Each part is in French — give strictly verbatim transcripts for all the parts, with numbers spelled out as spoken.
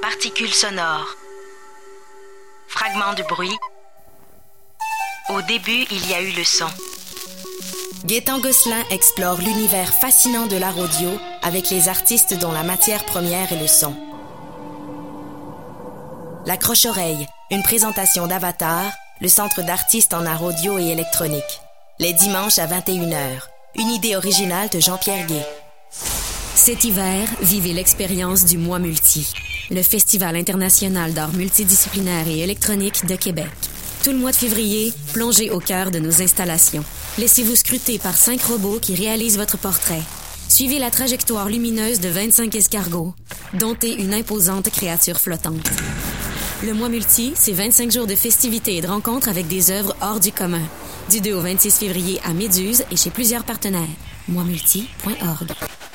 Particules sonores. Fragments de bruit. Au début, il y a eu le son. Gaëtan Gosselin explore l'univers fascinant de l'art audio avec les artistes dont la matière première est le son. La Croche-Oreille, une présentation d'Avatar, le centre d'artistes en art audio et électronique. Les dimanches à vingt et une heures. Une idée originale de Jean-Pierre Gué. Cet hiver, vivez l'expérience du Mois Multi, le festival international d'art multidisciplinaire et électronique de Québec. Tout le mois de février, plongez au cœur de nos installations. Laissez-vous scruter par cinq robots qui réalisent votre portrait. Suivez la trajectoire lumineuse de vingt-cinq escargots. Domptez une imposante créature flottante. Le Mois Multi, c'est vingt-cinq jours de festivités et de rencontres avec des œuvres hors du commun. Du deux au vingt-six février à Méduse et chez plusieurs partenaires. moi multi point org.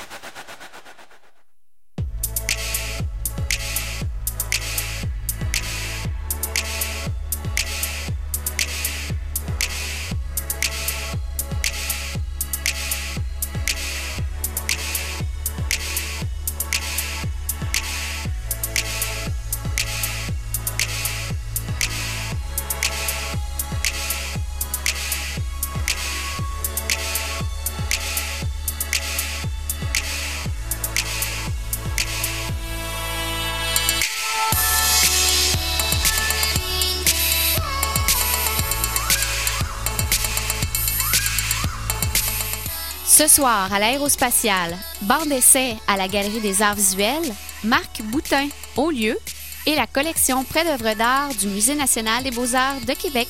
Ce soir, à l'Aérospatiale, bande d'essai à la Galerie des Arts Visuels, Marc Boutin au lieu et la collection Prêt d'œuvres d'art du Musée national des beaux-arts de Québec.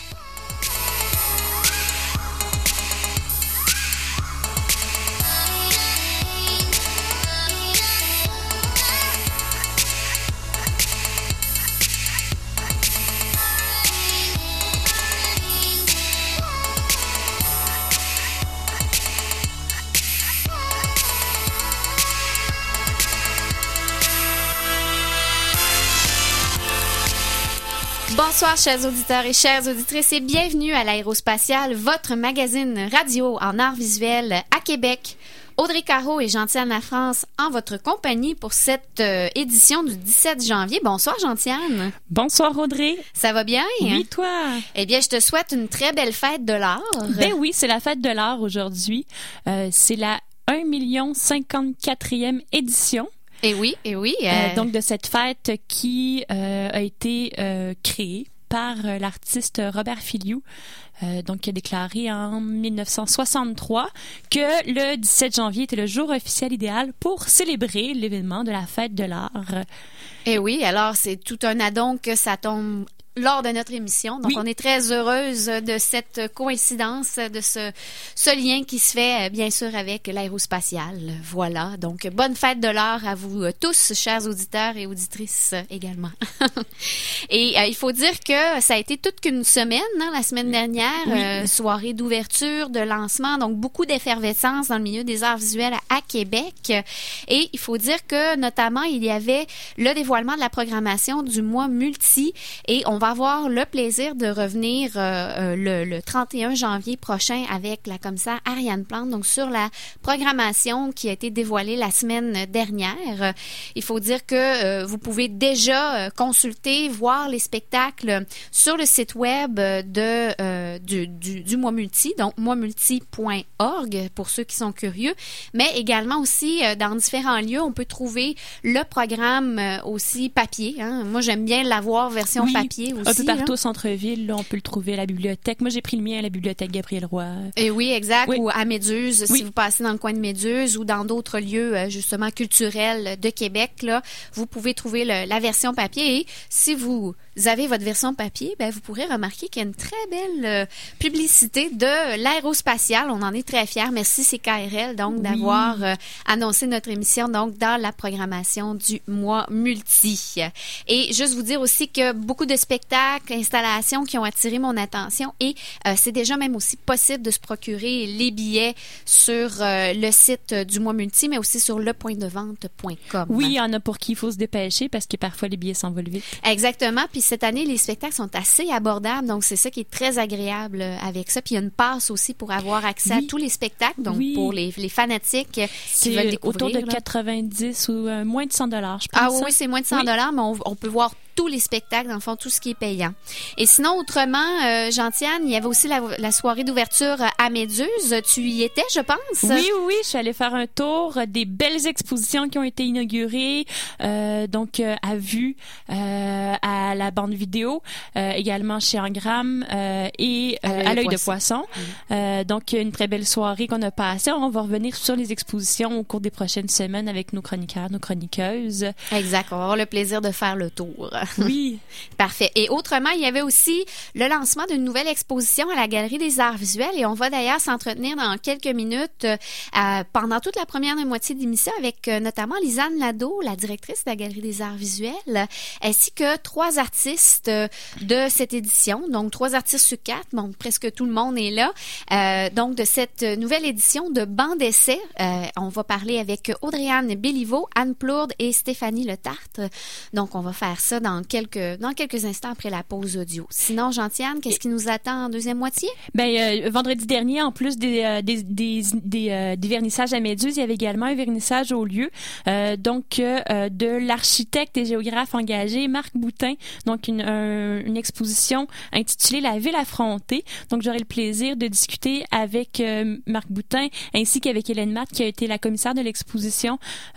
Bonsoir, chers auditeurs et chères auditrices, et bienvenue à l'Aérospatiale, votre magazine radio en art visuel à Québec. Audrey Caro et Gentiane Lafrance en votre compagnie pour cette euh, édition du dix-sept janvier. Bonsoir, Gentiane. Bonsoir, Audrey. Ça va bien? Oui, toi? Eh bien, je te souhaite une très belle fête de l'art. Ben oui, c'est la fête de l'art aujourd'hui. Euh, c'est la un million cinquante-quatrième édition. Et oui, et oui. Euh... Euh, donc, de cette fête qui euh, a été euh, créée par euh, l'artiste Robert Filliou, euh, donc qui a déclaré en dix-neuf cent soixante-trois que le dix-sept janvier était le jour officiel idéal pour célébrer l'événement de la fête de l'art. Et oui, alors c'est tout un addon que ça tombe lors de notre émission. Donc, oui. On est très heureuse de cette coïncidence, de ce, ce lien qui se fait, bien sûr, avec l'aérospatiale. Voilà. Donc, bonne fête de l'art à vous tous, chers auditeurs et auditrices également. Et euh, il faut dire que ça a été toute qu'une semaine, hein, la semaine dernière, oui. euh, soirée d'ouverture, de lancement, donc beaucoup d'effervescence dans le milieu des arts visuels à, à Québec. Et il faut dire que, notamment, il y avait le dévoilement de la programmation du mois multi et on va avoir le plaisir de revenir euh, le, le trente et un janvier prochain avec la commissaire Ariane Plante, donc sur la programmation qui a été dévoilée la semaine dernière. Euh, il faut dire que euh, vous pouvez déjà euh, consulter, voir les spectacles sur le site web de, euh, du, du, du Mois Multi, donc moi multi point org pour ceux qui sont curieux, mais également aussi euh, dans différents lieux, on peut trouver le programme euh, aussi papier. Hein. Moi, j'aime bien l'avoir version oui. papier. Aussi, un peu partout là. Au centre-ville, là, on peut le trouver à la bibliothèque. Moi, j'ai pris le mien à la bibliothèque Gabriel Roy. Et oui, exact. Oui. Ou à Méduse, oui. si vous passez dans le coin de Méduse ou dans d'autres lieux, justement, culturels de Québec, là, vous pouvez trouver le, la version papier. Et si vous avez votre version papier, ben, vous pourrez remarquer qu'il y a une très belle euh, publicité de l'aérospatiale. On en est très fiers. Merci C K R L, donc, oui. d'avoir euh, annoncé notre émission, donc, dans la programmation du mois multi. Et juste vous dire aussi que beaucoup de spectacles, installations qui ont attiré mon attention et euh, c'est déjà même aussi possible de se procurer les billets sur euh, le site du mois multi, mais aussi sur le point de vente point com. Oui, il y en a pour qui il faut se dépêcher parce que parfois les billets s'envolent vite. Exactement. Puis puis cette année, les spectacles sont assez abordables, donc c'est ça qui est très agréable avec ça. Puis il y a une passe aussi pour avoir accès oui. à tous les spectacles, donc oui. pour les, les fanatiques c'est qui veulent découvrir. Autour de là. quatre-vingt-dix ou euh, moins de cent dollars, je pense. Ah oui, c'est moins de cent dollars, oui. mais on, on peut voir tous les spectacles, dans le fond, tout ce qui est payant. Et sinon, autrement, euh, Gentiane, il y avait aussi la, la soirée d'ouverture à Méduse. Tu y étais, je pense? Oui, oui, je suis allée faire un tour des belles expositions qui ont été inaugurées, euh, donc euh, à vue, euh, à la bande vidéo, euh, également chez Engram euh, et euh, à l'œil de poisson. Mmh. Euh, donc, une très belle soirée qu'on a passée. On va revenir sur les expositions au cours des prochaines semaines avec nos chroniqueurs, nos chroniqueuses. Exact. On va avoir le plaisir de faire le tour. Oui. Parfait. Et autrement, il y avait aussi le lancement d'une nouvelle exposition à la Galerie des Arts Visuels et on va d'ailleurs s'entretenir dans quelques minutes euh, pendant toute la première moitié d'émission avec euh, notamment Lisanne Nadeau, la directrice de la Galerie des Arts Visuels, ainsi que trois artistes euh, de cette édition. Donc, trois artistes sur quatre. Bon, presque tout le monde est là. Euh, donc, de cette nouvelle édition de banc d'essai, euh, on va parler avec Audrey-Anne Béliveau, Anne Plourde et Stéphanie Letartre. Donc, on va faire ça dans quelques dans quelques instants après la pause audio. Sinon, Gentiane, qu'est-ce qui nous attend en deuxième moitié? Ben euh, vendredi dernier, en plus des euh, des des des, euh, des vernissages à Méduse, il y avait également un vernissage au lieu euh, donc euh, de l'architecte et géographe engagé Marc Boutin. Donc une un, une exposition intitulée La ville affrontée. Donc j'aurai le plaisir de discuter avec euh, Marc Boutin ainsi qu'avec Hélène Matt qui a été la commissaire de l'exposition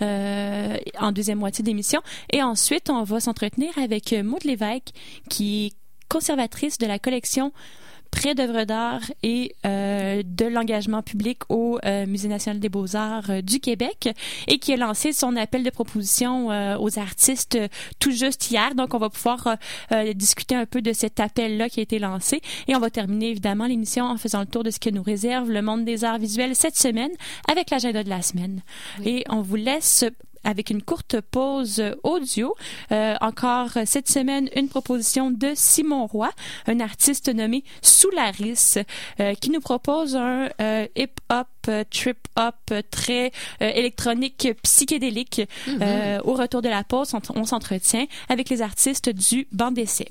euh, en deuxième moitié d'émission. Et ensuite, on va s'entretenir avec Maude Lévesque, qui est conservatrice de la collection près d'œuvres d'art et euh, de l'engagement public au euh, Musée national des beaux-arts euh, du Québec et qui a lancé son appel de proposition euh, aux artistes euh, tout juste hier. Donc, on va pouvoir euh, euh, discuter un peu de cet appel-là qui a été lancé et on va terminer évidemment l'émission en faisant le tour de ce que nous réserve le monde des arts visuels cette semaine avec l'agenda de la semaine. Oui. Et on vous laisse avec une courte pause audio. Euh, encore cette semaine, une proposition de Simon Roy, un artiste nommé Soularis, euh, qui nous propose un euh, hip-hop, euh, trip-hop très euh, électronique, psychédélique. Mm-hmm. Euh, au retour de la pause, on, on s'entretient avec les artistes du banc d'essai.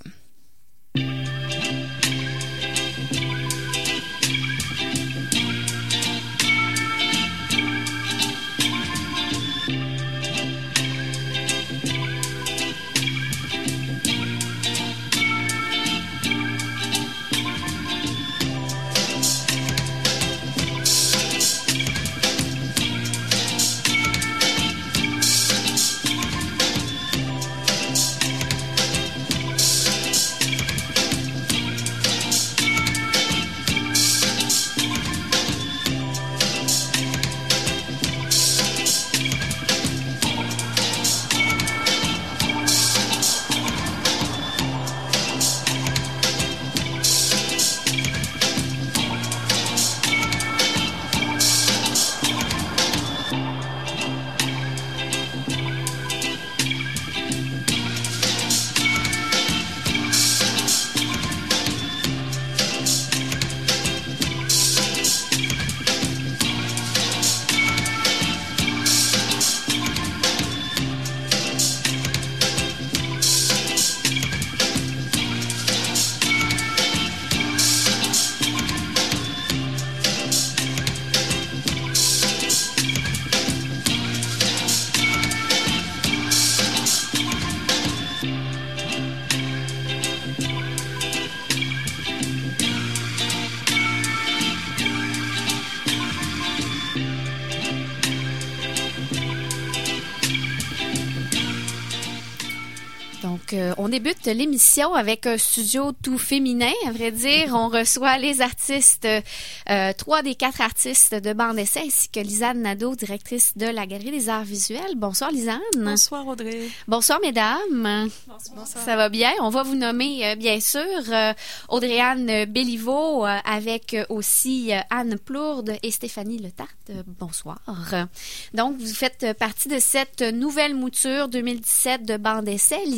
Donc, euh, on débute l'émission avec un studio tout féminin. À vrai dire, on reçoit les artistes, euh, trois des quatre artistes de banc d'essai, ainsi que Lisanne Nadeau, directrice de la Galerie des Arts Visuels. Bonsoir, Lisanne. Bonsoir, Audrey. Bonsoir, mesdames. Bonsoir. Ça va bien? On va vous nommer, euh, bien sûr, euh, Audrey-Anne Béliveau, euh, avec aussi euh, Anne Plourde et Stéphanie Letartre. Euh, bonsoir. Donc, vous faites partie de cette nouvelle mouture deux mille dix-sept de banc d'essai. Lisanne,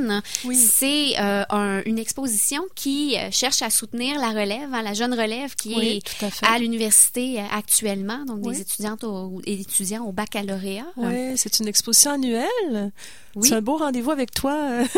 Anne, oui. c'est euh, un, une exposition qui cherche à soutenir la relève, hein, la jeune relève qui oui, est tout à, fait. à l'université actuellement, donc oui. des étudiantes au, et étudiants au baccalauréat. Oui, c'est une exposition annuelle. Oui. C'est un beau rendez-vous avec toi.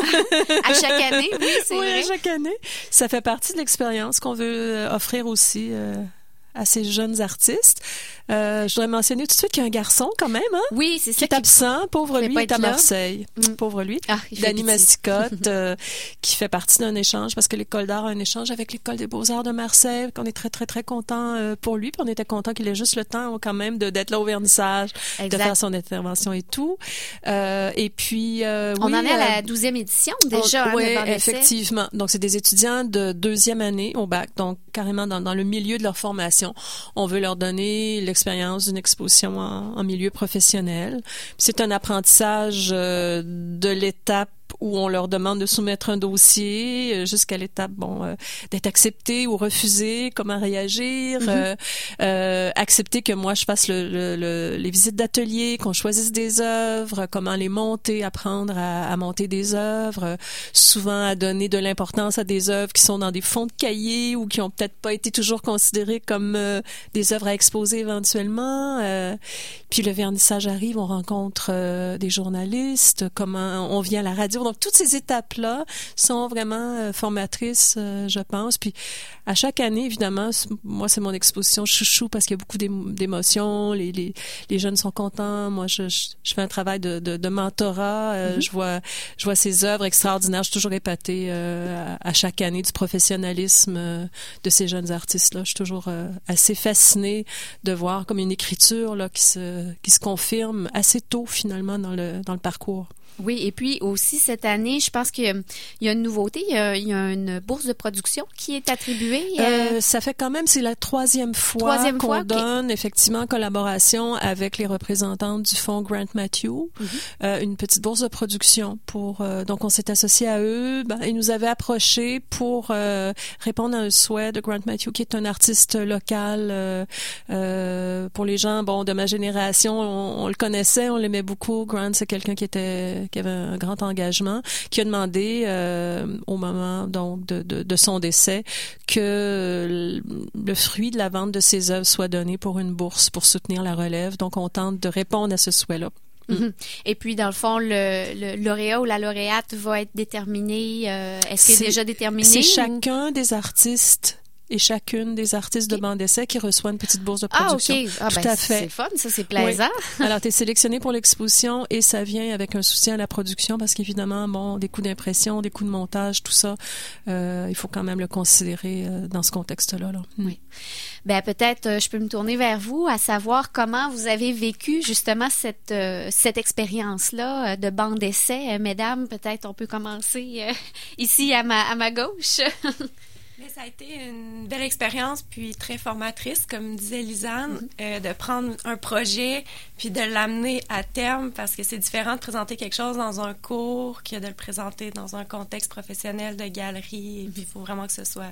À chaque année, oui, c'est oui, vrai. à chaque année. Ça fait partie de l'expérience qu'on veut offrir aussi euh, à ces jeunes artistes. Euh, je voudrais mentionner tout de suite qu'il y a un garçon quand même, hein? Oui, c'est ça. Qui est absent, pauvre lui, il est à là. Marseille. Mm. Pauvre lui. Ah, Danny Massicotte, euh, qui fait partie d'un échange, parce que l'École d'art a un échange avec l'École des beaux-arts de Marseille, qu'on est très, très, très content euh, pour lui, puis on était content qu'il ait juste le temps quand même de, d'être là au vernissage, exact. De faire son intervention et tout. Euh, et puis, euh, on oui, en est à la euh, douzième édition déjà. Oui, hein, effectivement. Donc, c'est des étudiants de deuxième année au bac, donc carrément dans, dans le milieu de leur formation. On veut leur donner l'expérience d'une exposition en, en milieu professionnel. C'est un apprentissage euh, de l'étape où on leur demande de soumettre un dossier jusqu'à l'étape bon euh, d'être accepté ou refusé, comment réagir, mm-hmm. euh, euh, accepter que moi je fasse le, le, le, les visites d'atelier, qu'on choisisse des œuvres, comment les monter, apprendre à, à monter des œuvres, souvent à donner de l'importance à des œuvres qui sont dans des fonds de cahiers ou qui ont peut-être pas été toujours considérées comme euh, des œuvres à exposer éventuellement. Euh, puis le vernissage arrive, on rencontre euh, des journalistes, comment on vient à la radio. Donc, toutes ces étapes-là sont vraiment euh, formatrices, euh, je pense. Puis, à chaque année, évidemment, c- moi, c'est mon exposition chouchou parce qu'il y a beaucoup d'émo- d'émotions. Les, les, les jeunes sont contents. Moi, je, je, je fais un travail de, de, de mentorat. Euh, mm-hmm. Je vois, je vois ces œuvres extraordinaires. Je suis toujours épatée euh, à, à chaque année du professionnalisme euh, de ces jeunes artistes-là. Je suis toujours euh, assez fascinée de voir comme une écriture là qui se, qui se confirme assez tôt, finalement, dans le, dans le parcours. Oui, et puis aussi cette année, je pense qu'il y a une nouveauté, il y a, il y a une bourse de production qui est attribuée. Euh, ça fait quand même, c'est la troisième fois troisième qu'on fois, okay. donne effectivement en collaboration avec les représentantes du fonds Grant Matthew, mm-hmm. euh, une petite bourse de production pour. Euh, donc on s'est associé à eux, ben, ils nous avaient approchés pour euh, répondre à un souhait de Grant Matthew, qui est un artiste local. Euh, euh, pour les gens, bon, de ma génération, on, on le connaissait, on l'aimait beaucoup. Grant, c'est quelqu'un qui était qui avait un grand engagement, qui a demandé euh, au moment donc de, de, de son décès que le fruit de la vente de ses œuvres soit donné pour une bourse pour soutenir la relève. Donc, on tente de répondre à ce souhait-là. Mm-hmm. Et puis, dans le fond, le, le lauréat ou la lauréate va être déterminé. Euh, est-ce qu'il est déjà déterminé? C'est ou... chacun des artistes et chacune des artistes okay. de banc d'essai qui reçoit une petite bourse de production. Ah, OK. Ah, Tout ben, à fait. C'est fun, ça, c'est plaisant. Oui. Alors, tu es sélectionné pour l'exposition et ça vient avec un soutien à la production parce qu'évidemment, bon, des coûts d'impression, des coûts de montage, tout ça, euh, il faut quand même le considérer euh, dans ce contexte-là. Là. Oui. Ben peut-être euh, je peux me tourner vers vous à savoir comment vous avez vécu justement cette euh, cette expérience-là euh, de banc d'essai. Euh, mesdames, peut-être on peut commencer euh, ici à ma à ma gauche. Mais ça a été une belle expérience, puis très formatrice, comme disait Lisanne, mm-hmm. euh, de prendre un projet puis de l'amener à terme, parce que c'est différent de présenter quelque chose dans un cours que de le présenter dans un contexte professionnel de galerie. Et puis il faut vraiment que ce soit,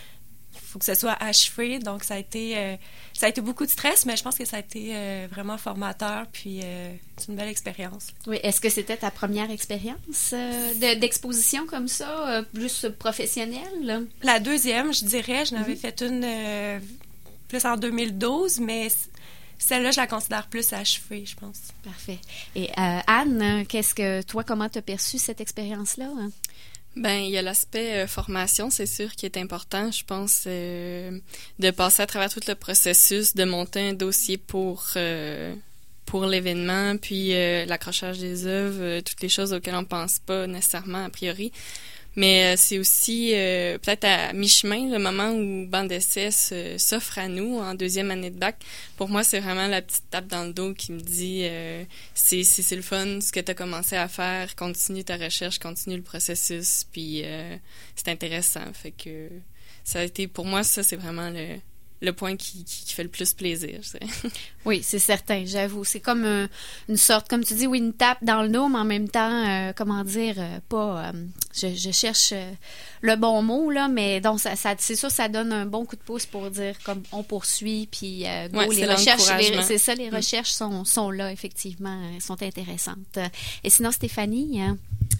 faut que ce soit achevé. Donc ça a été, euh, ça a été beaucoup de stress, mais je pense que ça a été euh, vraiment formateur, puis euh, c'est une belle expérience. Oui, est-ce que c'était ta première expérience euh, de, d'exposition comme ça, euh, plus professionnelle? La deuxième, je dirais. Je n'avais mm-hmm. fait une euh, plus en deux mille douze, mais celle-là, je la considère plus achevée, je pense. Parfait. Et euh, Anne, qu'est-ce que toi, comment tu as perçu cette expérience-là? Hein? Ben, il y a l'aspect euh, formation, c'est sûr, qui est important. Je pense euh, de passer à travers tout le processus, de monter un dossier pour euh, pour l'événement, puis euh, l'accrochage des œuvres, euh, toutes les choses auxquelles on pense pas nécessairement a priori. Mais euh, c'est aussi euh, peut-être à mi-chemin, le moment où banc d'essai s'offre à nous en deuxième année de bac. Pour moi, c'est vraiment la petite tape dans le dos qui me dit euh, c'est, c'est, c'est le fun, ce que tu as commencé à faire, continue ta recherche, continue le processus, puis euh, c'est intéressant. Fait que ça a été, pour moi, ça, c'est vraiment le... le point qui, qui, qui fait le plus plaisir, je sais. Oui, c'est certain, j'avoue. C'est comme euh, une sorte, comme tu dis, oui, une tape dans le dos, mais en même temps, euh, comment dire, euh, pas... Euh, je, je cherche euh, le bon mot, là, mais donc, ça, ça, c'est sûr, ça donne un bon coup de pouce pour dire, comme, on poursuit, puis euh, go, ouais, les c'est recherches, les, c'est ça, les mmh. recherches sont, sont là, effectivement, sont intéressantes. Et sinon, Stéphanie... Hein?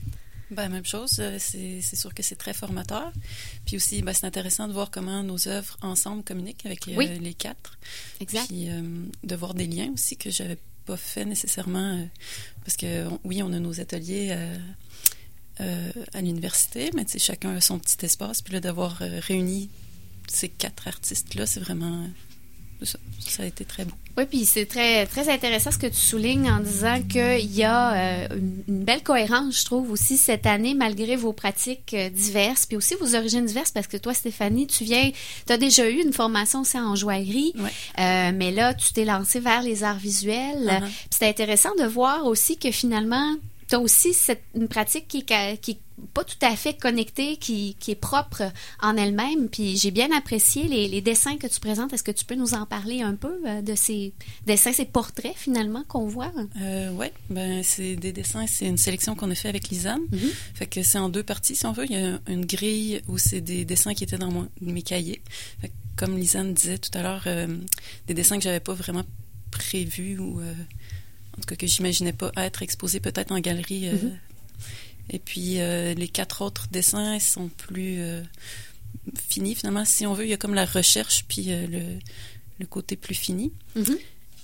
Ben, même chose. C'est, c'est sûr que c'est très formateur. Puis aussi, ben, c'est intéressant de voir comment nos œuvres ensemble communiquent avec euh, oui. les quatre. Exact. Puis euh, de voir des liens aussi que j'avais pas fait nécessairement. Euh, parce que, on, oui, on a nos ateliers euh, euh, à l'université, mais tu sais, chacun a son petit espace. Puis là, d'avoir euh, réuni ces quatre artistes-là, c'est vraiment... Ça, ça a été très beau. Oui, puis c'est très très intéressant ce que tu soulignes en disant qu'il y a euh, une, une belle cohérence, je trouve, aussi cette année, malgré vos pratiques euh, diverses, puis aussi vos origines diverses, parce que toi, Stéphanie, tu viens, tu as déjà eu une formation aussi en joaillerie, ouais. euh, mais là, tu t'es lancée vers les arts visuels. Uh-huh. Puis c'est intéressant de voir aussi que finalement, tu as aussi cette, une pratique qui est, qui est pas tout à fait connectée, qui, qui est propre en elle-même. Puis j'ai bien apprécié les, les dessins que tu présentes. Est-ce que tu peux nous en parler un peu euh, de ces dessins, ces portraits finalement qu'on voit? Euh, oui, ben c'est des dessins, c'est une sélection qu'on a fait avec Lisanne. Mm-hmm. Fait que c'est en deux parties si on veut. Il y a une grille où c'est des dessins qui étaient dans mon, mes cahiers. Fait que, comme Lisanne disait tout à l'heure, euh, des dessins que j'avais pas vraiment prévus ou euh, en tout cas que j'imaginais pas être exposés peut-être en galerie. Euh, mm-hmm. Et puis, euh, les quatre autres dessins sont plus euh, finis, finalement. Si on veut, il y a comme la recherche, puis euh, le, le côté plus fini. Mm-hmm.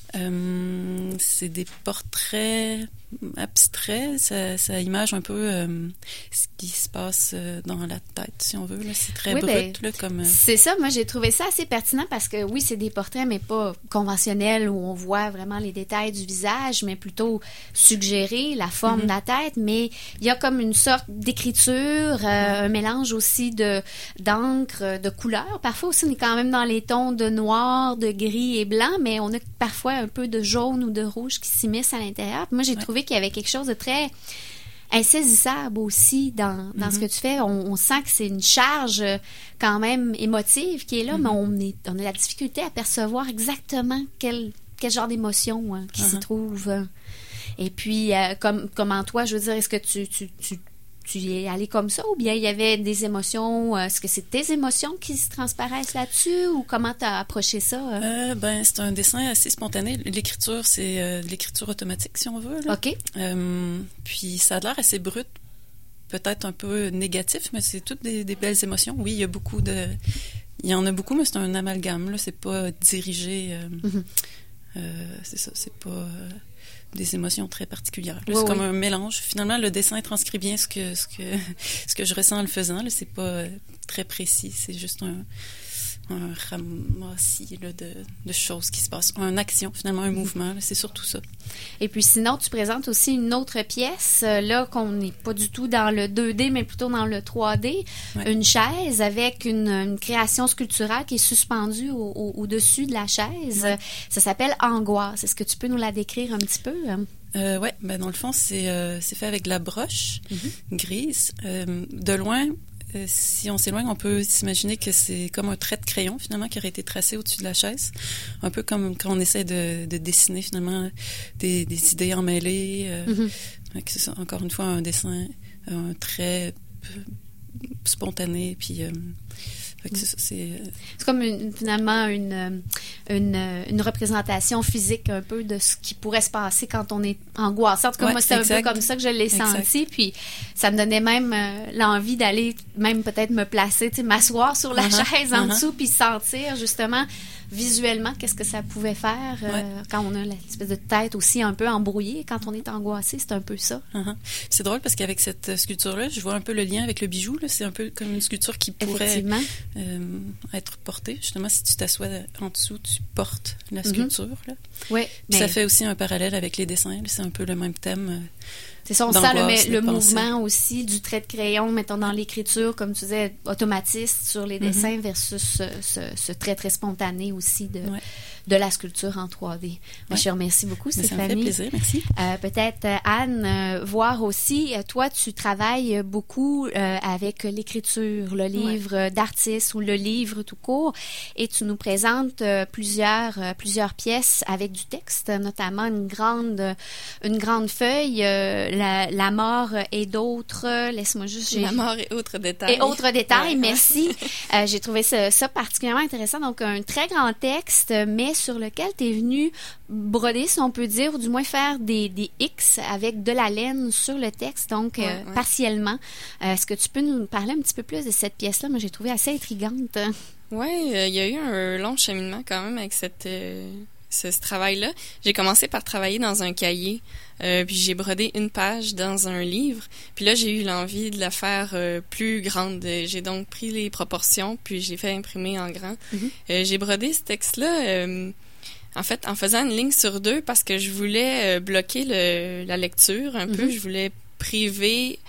Euh, c'est des portraits abstraits. Ça, ça image un peu euh, ce qui se passe euh, dans la tête, si on veut. Là. C'est très oui, brut. Ben, là, comme, euh... C'est ça. Moi, j'ai trouvé ça assez pertinent parce que, oui, c'est des portraits, mais pas conventionnels où on voit vraiment les détails du visage, mais plutôt suggérer la forme mm-hmm. de la tête. Mais il y a comme une sorte d'écriture, euh, mm-hmm. un mélange aussi de, d'encre, de couleurs. Parfois aussi, on est quand même dans les tons de noir, de gris et blanc, mais on a parfois un peu de jaune ou de rouge qui s'immiscent à l'intérieur. Puis moi, j'ai ouais. trouvé qu'il y avait quelque chose de très insaisissable aussi dans, dans mm-hmm. ce que tu fais. On, on sent que c'est une charge quand même émotive qui est là, mm-hmm. mais on, est, on a la difficulté à percevoir exactement quel, quel genre d'émotion hein, qui mm-hmm. s'y trouve. Et puis, euh, comme, comme en toi, je veux dire, est-ce que tu... tu, tu tu y es allé comme ça ou bien il y avait des émotions, est-ce que c'est tes émotions qui se transparaissent là-dessus ou comment tu as approché ça? Euh, ben, c'est un dessin assez spontané. L'écriture, c'est euh, de l'écriture automatique, si on veut. Là. OK. Euh, puis ça a l'air assez brut, peut-être un peu négatif, mais c'est toutes des, des belles émotions. Oui, il y a beaucoup de... Il y en a beaucoup, mais c'est un amalgame, là. C'est pas dirigé... Euh, mm-hmm. euh, c'est ça, c'est pas... Euh, des émotions très particulières. Là, oui, c'est comme oui. un mélange. Finalement, le dessin transcrit bien ce que ce que ce que je ressens en le faisant. Là, c'est pas euh, très précis. C'est juste un un ramassis là, de, de choses qui se passent. Une action, finalement, un mouvement. Là, c'est surtout ça. Et puis sinon, tu présentes aussi une autre pièce, là, qu'on n'est pas du tout dans le deux D, mais plutôt dans le trois D. Ouais. Une chaise avec une, une création sculpturale qui est suspendue au, au, au-dessus de la chaise. Ouais. Ça s'appelle Angoisse. Est-ce que tu peux nous la décrire un petit peu? Euh, oui, ben, dans le fond, c'est, euh, c'est fait avec de la broche mm-hmm. grise. Euh, de loin, Euh, si on s'éloigne, on peut s'imaginer que c'est comme un trait de crayon, finalement, qui aurait été tracé au-dessus de la chaise. Un peu comme quand on essaie de, de dessiner, finalement, des, des idées emmêlées. Euh, mm-hmm. que c'est encore une fois un dessin, un trait spontané, puis... Euh, Fait que c'est, c'est... c'est comme une, finalement une, une, une représentation physique un peu de ce qui pourrait se passer quand on est angoissé. En tout cas, ouais, moi, c'est exact. Un peu comme ça que je l'ai exact. Senti. Puis ça me donnait même euh, l'envie d'aller, même peut-être me placer, tu sais, m'asseoir sur la uh-huh, chaise en uh-huh. dessous, puis sentir justement visuellement qu'est-ce que ça pouvait faire euh, ouais. quand on a l'espèce de tête aussi un peu embrouillée. Quand on est angoissé, c'est un peu ça. Uh-huh. C'est drôle parce qu'avec cette sculpture-là, je vois un peu le lien avec le bijou. Là. C'est un peu comme une sculpture qui pourrait euh, être portée. Justement, si tu t'assois en dessous, tu portes la sculpture. Mm-hmm. Là. Ouais, mais... Ça fait aussi un parallèle avec les dessins. Là. C'est un peu le même thème. C'est ça, on sent le, le mouvement aussi du trait de crayon, mettons, dans l'écriture, comme tu disais, automatiste sur les dessins mm-hmm. versus ce, ce, ce trait très spontané aussi de, ouais. de la sculpture en trois D. Moi, ouais. je te remercie beaucoup, mais Stéphanie. Ça me fait plaisir, merci. Euh, peut-être, Anne, euh, voir aussi, euh, toi, tu travailles beaucoup euh, avec l'écriture, le livre ouais. d'artiste ou le livre tout court, et tu nous présentes euh, plusieurs, euh, plusieurs pièces avec du texte, notamment une grande, une grande feuille, euh, La, la mort et d'autres, laisse-moi juste... J'ai... La mort et autres détails. Et autres détails, ouais. merci. euh, j'ai trouvé ça, ça particulièrement intéressant. Donc, un très grand en texte, mais sur lequel tu es venu broder, si on peut dire, ou du moins faire des, des X avec de la laine sur le texte, donc ouais, euh, ouais. partiellement. Euh, est-ce que tu peux nous parler un petit peu plus de cette pièce-là? Moi, j'ai trouvé assez intrigante. Oui, euh, il y a eu un long cheminement quand même avec cette, euh, ce, ce travail-là. J'ai commencé par travailler dans un cahier, euh, puis j'ai brodé une page dans un livre. Puis là, j'ai eu l'envie de la faire euh, plus grande. J'ai donc pris les proportions, puis je l'ai fait imprimer en grand. Mm-hmm. Euh, j'ai brodé ce texte-là, euh, en fait, en faisant une ligne sur deux, parce que je voulais euh, bloquer le, la lecture un mm-hmm. peu. Je voulais priver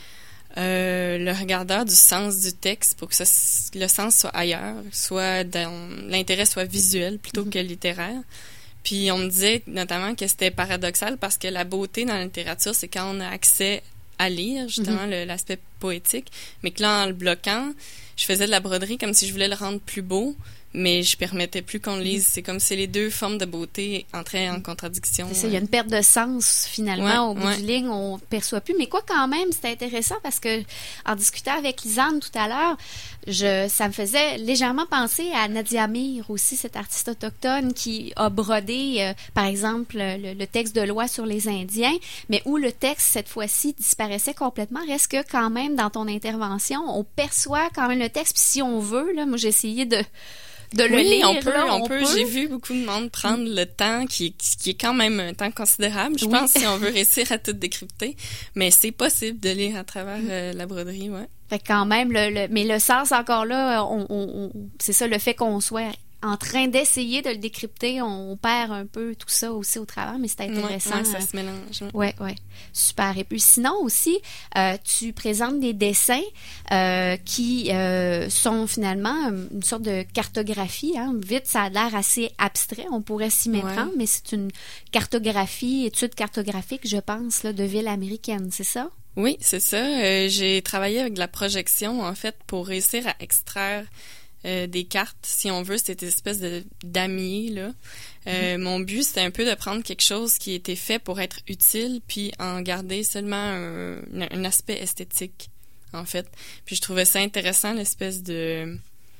Euh, le regardeur du sens du texte pour que ça, le sens soit ailleurs, soit dans l'intérêt soit visuel plutôt mm-hmm. que littéraire. Puis on me disait notamment que c'était paradoxal parce que la beauté dans la littérature, c'est quand on a accès à lire, justement, mm-hmm. le, l'aspect poétique, mais que là, en le bloquant, je faisais de la broderie comme si je voulais le rendre plus beau, mais je permettais plus qu'on le lise. C'est comme si les deux formes de beauté entraient en contradiction. C'est ça, il y a une perte de sens, finalement, ouais, au bout ouais. du ligne, on ne perçoit plus. Mais quoi, quand même, c'était intéressant parce que, en discutant avec Lisanne tout à l'heure, je, ça me faisait légèrement penser à Nadia Mir aussi, cette artiste autochtone qui a brodé, euh, par exemple, le, le texte de loi sur les Indiens, mais où le texte, cette fois-ci, disparaissait complètement. Reste que, quand même, dans ton intervention, on perçoit quand même le texte. Puis si on veut, là, moi, j'ai essayé de de le oui, lire. on peut, là, on, on peut. peut. J'ai vu beaucoup de monde prendre mm. le temps, qui, qui est quand même un temps considérable, je oui. pense, si on veut réussir à tout décrypter. Mais c'est possible de lire à travers mm. euh, la broderie, ouais. Fait que quand même, le, le, mais le sens encore là, on, on, on, c'est ça, le fait qu'on soit en train d'essayer de le décrypter, on perd un peu tout ça aussi au travers, mais c'est intéressant. Ouais, ouais, ça se mélange. Oui, oui. Ouais. Super. Et puis sinon aussi, euh, tu présentes des dessins euh, qui euh, sont finalement une sorte de cartographie. Hein. Vite, ça a l'air assez abstrait. On pourrait s'y méprendre, ouais. mais c'est une cartographie, étude cartographique, je pense, là, de ville américaine, c'est ça? Oui, c'est ça. Euh, j'ai travaillé avec de la projection, en fait, pour réussir à extraire Euh, des cartes, si on veut, cette espèce de damier là. Euh, mm-hmm. Mon but, c'était un peu de prendre quelque chose qui était fait pour être utile, puis en garder seulement un, un aspect esthétique, en fait. Puis je trouvais ça intéressant, l'espèce de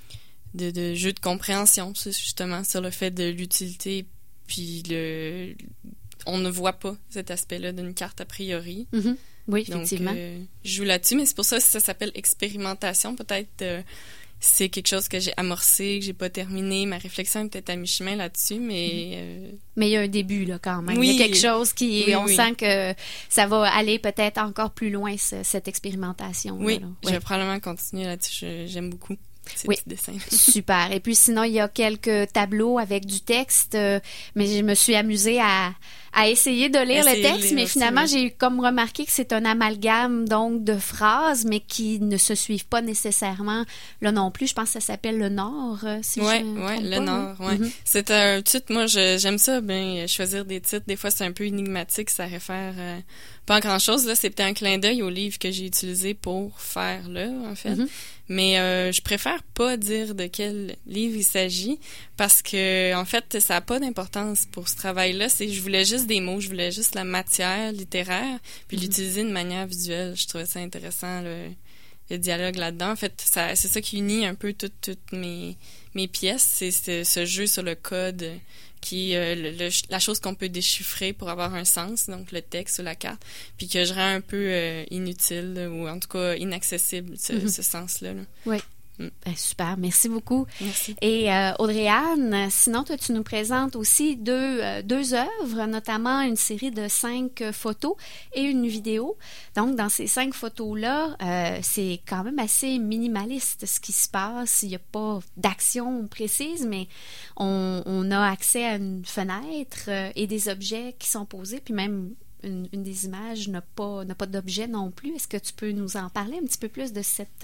de, de jeu de compréhension, justement, sur le fait de l'utilité, puis le on ne voit pas cet aspect-là d'une carte a priori. Mm-hmm. Oui, effectivement. Donc, euh, je joue là-dessus, mais c'est pour ça que ça s'appelle expérimentation, peut-être. Euh, c'est quelque chose que j'ai amorcé, que j'ai pas terminé. Ma réflexion est peut-être à mi-chemin là-dessus, mais... Euh... Mais il y a un début, là, quand même. Oui. Il y a quelque chose qui... Oui, on oui. sent que ça va aller peut-être encore plus loin, ce, cette expérimentation. Oui, là, là. je ouais. vais probablement continuer là-dessus. Je, j'aime beaucoup ces oui. petits dessins. Super. Et puis sinon, il y a quelques tableaux avec du texte, euh, mais je me suis amusée à, à essayer de lire essayer le texte, lire mais aussi, finalement, oui. j'ai comme remarqué que c'est un amalgame donc de phrases, mais qui ne se suivent pas nécessairement là non plus. Je pense que ça s'appelle le Nord, si ouais, je me ouais, trompe le pas, Nord, oui. ouais. Mm-hmm. C'est un titre, moi, je, j'aime ça, ben choisir des titres. Des fois, c'est un peu énigmatique, ça réfère euh, pas à grand-chose. Là, c'est peut-être un clin d'œil au livre que j'ai utilisé pour faire là, en fait. Mm-hmm. Mais euh, je préfère pas dire de quel livre il s'agit parce que en fait, ça a pas d'importance pour ce travail-là. C'est je voulais juste des mots, je voulais juste la matière littéraire, puis mm-hmm. l'utiliser de manière visuelle. Je trouvais ça intéressant le, le dialogue là-dedans. En fait, ça, c'est ça qui unit un peu toutes, toutes mes mes pièces. C'est, c'est ce jeu sur le code qui euh, le, le, la chose qu'on peut déchiffrer pour avoir un sens, donc le texte ou la carte, puis que je rends un peu euh, inutile ou en tout cas inaccessible ce, mm-hmm. ce sens-là. Là. Oui. Mm. Ben, super, merci beaucoup. Merci. Et euh, Audrey-Anne, sinon toi tu nous présentes aussi deux, euh, deux œuvres, notamment une série de cinq photos et une vidéo. Donc dans ces cinq photos-là, euh, c'est quand même assez minimaliste ce qui se passe. Il n'y a pas d'action précise, mais on, on a accès à une fenêtre euh, et des objets qui sont posés, puis même Une, une des images n'a pas, n'a pas d'objet non plus. Est-ce que tu peux nous en parler un petit peu plus de cette,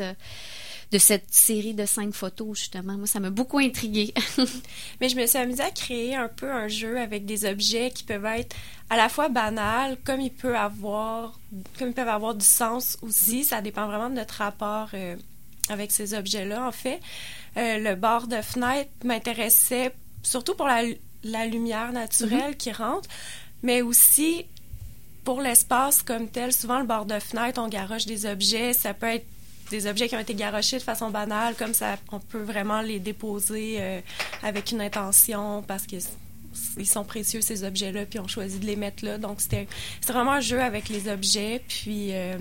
de cette série de cinq photos, justement? Moi, ça m'a beaucoup intriguée. Mais je me suis amusée à créer un peu un jeu avec des objets qui peuvent être à la fois banals, comme ils peuvent avoir, comme ils peuvent avoir du sens aussi. Ça dépend vraiment de notre rapport euh, avec ces objets-là, en fait. Euh, le bord de fenêtre m'intéressait surtout pour la, la lumière naturelle mm-hmm. qui rentre, mais aussi pour l'espace comme tel. Souvent, le bord de fenêtre, on garoche des objets. Ça peut être des objets qui ont été garochés de façon banale, comme ça, on peut vraiment les déposer euh, avec une intention parce que ils sont précieux, ces objets-là, puis on choisit de les mettre là. Donc, c'était, c'était vraiment un jeu avec les objets, puis euh,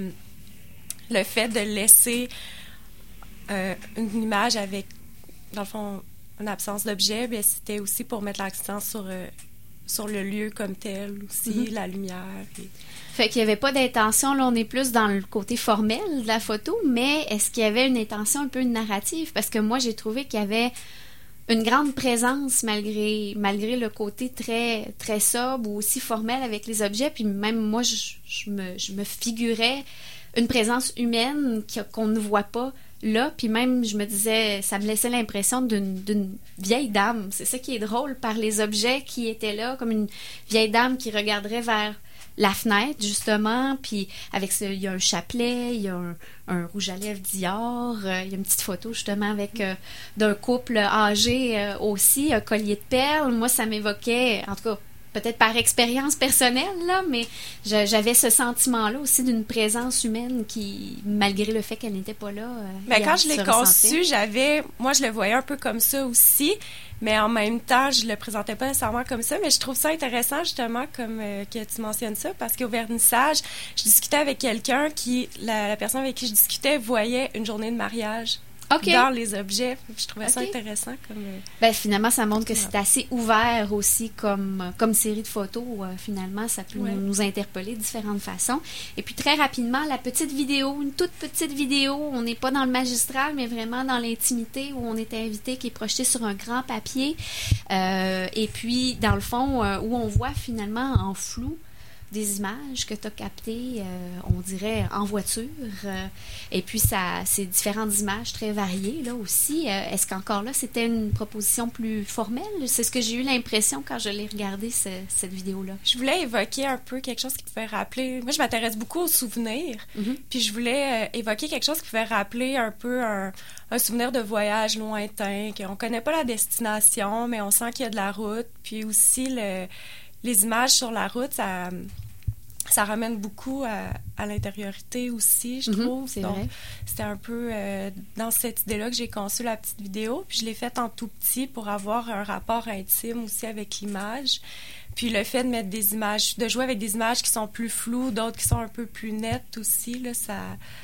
le fait de laisser euh, une image avec, dans le fond, une absence d'objet, bien, c'était aussi pour mettre l'accent sur, euh, sur le lieu comme tel aussi, mm-hmm. la lumière. Et... Fait qu'il n'y avait pas d'intention, là, on est plus dans le côté formel de la photo, mais est-ce qu'il y avait une intention un peu narrative? Parce que moi, j'ai trouvé qu'il y avait une grande présence malgré malgré le côté très très sobre ou aussi formel avec les objets, puis même moi, je, je, me, je me figurais une présence humaine qu'on ne voit pas là, puis même, je me disais, ça me laissait l'impression d'une, d'une vieille dame. C'est ça qui est drôle, par les objets qui étaient là, comme une vieille dame qui regarderait vers la fenêtre, justement, puis avec ce, il y a un chapelet, il y a un, un rouge à lèvres Dior, euh, il y a une petite photo, justement, avec euh, d'un couple âgé euh, aussi, un collier de perles. Moi, ça m'évoquait, en tout cas, peut-être par expérience personnelle, là, mais je, j'avais ce sentiment-là aussi d'une présence humaine qui, malgré le fait qu'elle n'était pas là, euh, ben, quand je l'ai conçu, j'avais, moi, je le voyais un peu comme ça aussi, mais en même temps, je le présentais pas nécessairement comme ça, mais je trouve ça intéressant, justement, comme euh, que tu mentionnes ça, parce qu'au vernissage, je discutais avec quelqu'un qui, la, la personne avec qui je discutais, voyait une journée de mariage. Okay. Dans les objets. Je trouvais okay. ça intéressant. Comme... Ben, finalement, ça montre que ouais. c'est assez ouvert aussi comme, comme série de photos. Euh, finalement, ça peut ouais. nous, nous interpeller de différentes façons. Et puis, très rapidement, la petite vidéo, une toute petite vidéo. On n'est pas dans le magistral, mais vraiment dans l'intimité où on est invité, qui est projetée sur un grand papier. Euh, et puis, dans le fond, euh, où on voit finalement en flou des images que tu as captées, euh, on dirait, en voiture. Euh, et puis, ça, c'est différentes images très variées, là, aussi. Euh, est-ce qu'encore là, c'était une proposition plus formelle? C'est ce que j'ai eu l'impression quand je l'ai regardé, ce, cette vidéo-là. Je voulais évoquer un peu quelque chose qui pouvait rappeler... Moi, je m'intéresse beaucoup aux souvenirs. Mm-hmm. Puis, je voulais euh, évoquer quelque chose qui pouvait rappeler un peu un, un souvenir de voyage lointain, qu'on ne connaît pas la destination, mais on sent qu'il y a de la route. Puis aussi, le... les images sur la route, ça, ça ramène beaucoup à, à l'intériorité aussi, je trouve. Mm-hmm, c'est Donc, vrai. C'était un peu euh, dans cette idée-là que j'ai conçu la petite vidéo. Puis je l'ai faite en tout petit pour avoir un rapport intime aussi avec l'image. Puis le fait de mettre des images, de jouer avec des images qui sont plus floues, d'autres qui sont un peu plus nettes aussi, là, ça,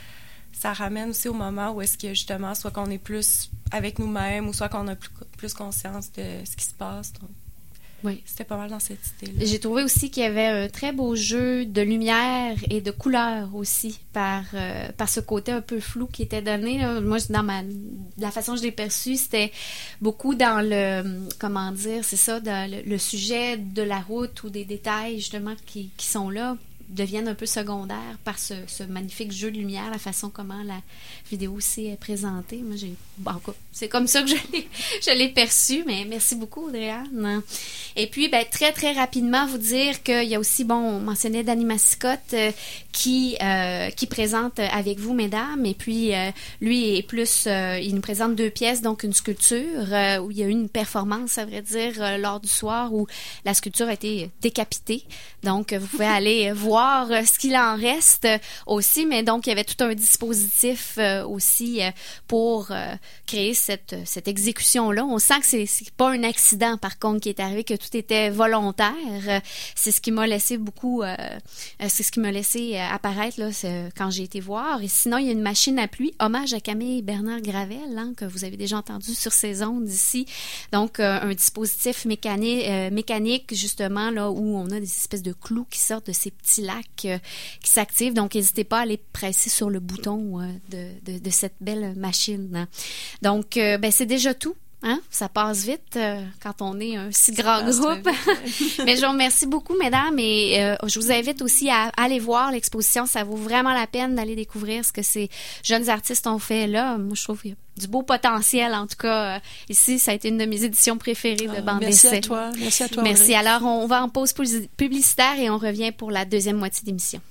ça ramène aussi au moment où est-ce que justement, soit qu'on est plus avec nous-mêmes ou soit qu'on a plus, plus conscience de ce qui se passe. Donc, oui, c'était pas mal dans cette idée-là. J'ai trouvé aussi qu'il y avait un très beau jeu de lumière et de couleurs aussi, par, euh, par ce côté un peu flou qui était donné. Là. Moi, dans ma, la façon que je l'ai perçu, c'était beaucoup dans le, comment dire, c'est ça, dans le, le sujet de la route ou des détails, justement, qui, qui sont là, deviennent un peu secondaires par ce, ce magnifique jeu de lumière, la façon comment la vidéo aussi est présentée. Moi, j'ai... Bon, c'est comme ça que je l'ai, je l'ai perçu, mais merci beaucoup, Audrey-Anne. Et puis, ben, très, très rapidement, vous dire qu'il y a aussi, bon, on mentionnait Danny Mascotte euh, qui, euh, qui présente avec vous, mesdames, et puis euh, lui est plus, euh, il nous présente deux pièces, donc une sculpture euh, où il y a eu une performance, à vrai dire, euh, lors du soir où la sculpture a été décapitée. Donc, vous pouvez aller voir ce qu'il en reste aussi, mais donc il y avait tout un dispositif euh, aussi euh, pour euh, créer cette, cette exécution-là. On sent que c'est, c'est pas un accident, par contre, qui est arrivé, que tout était volontaire. Euh, c'est ce qui m'a laissé beaucoup, euh, c'est ce qui m'a laissé apparaître là, quand j'ai été voir. Et sinon, il y a une machine à pluie, hommage à Camille Bernard Gravel, hein, que vous avez déjà entendu sur ces ondes ici. Donc, euh, un dispositif mécanique, euh, mécanique, justement, là, où on a des espèces de clous qui sortent de ces petits lacs euh, qui s'activent. Donc, n'hésitez pas à aller presser sur le bouton euh, de, de, de cette belle machine. Hein. Donc, euh, ben, c'est déjà tout. Hein? Ça passe vite euh, quand on est un si grand groupe. Mais je vous remercie beaucoup, mesdames, et euh, je vous invite aussi à, à aller voir l'exposition. Ça vaut vraiment la peine d'aller découvrir ce que ces jeunes artistes ont fait là. Moi, je trouve qu'il y a du beau potentiel. En tout cas, euh, ici, ça a été une de mes éditions préférées de ah, bande merci d'essai. Merci à toi. Merci à toi. Merci. Audrey. Alors, on va en pause publicitaire et on revient pour la deuxième moitié d'émission.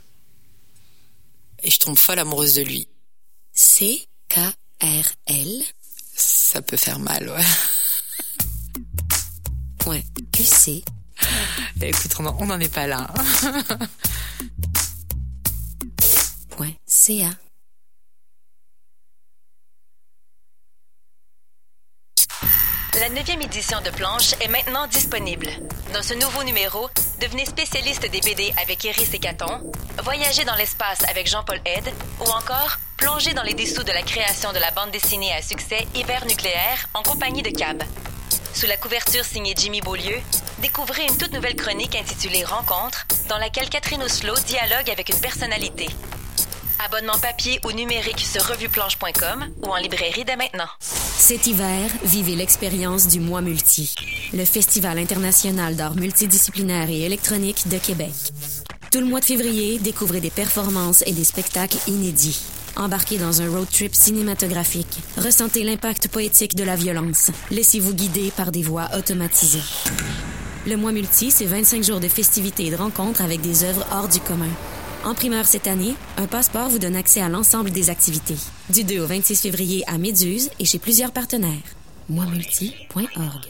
Et je tombe folle amoureuse de lui. C K R L Ça peut faire mal, ouais. Point Q C. Écoute, on n'en est pas là. Point C A. neuvième édition de Planche est maintenant disponible. Dans ce nouveau numéro, devenez spécialiste des B D avec Iris et Caton, voyagez dans l'espace avec Jean-Paul Aide ou encore plongez dans les dessous de la création de la bande dessinée à succès Hiver nucléaire en compagnie de Cab. Sous la couverture signée Jimmy Beaulieu, découvrez une toute nouvelle chronique intitulée Rencontre, dans laquelle Catherine Oslo dialogue avec une personnalité. Abonnement papier ou numérique sur revue-planche point com ou en librairie dès maintenant. Cet hiver, vivez l'expérience du Mois Multi, le Festival international d'art multidisciplinaire et électronique de Québec. Tout le mois de février, découvrez des performances et des spectacles inédits. Embarquez dans un road trip cinématographique. Ressentez l'impact poétique de la violence. Laissez-vous guider par des voix automatisées. Le Mois Multi, c'est vingt-cinq jours de festivités et de rencontres avec des œuvres hors du commun. En primeur cette année, un passeport vous donne accès à l'ensemble des activités. Du deux au vingt-six février à Méduse et chez plusieurs partenaires. moi multi point org.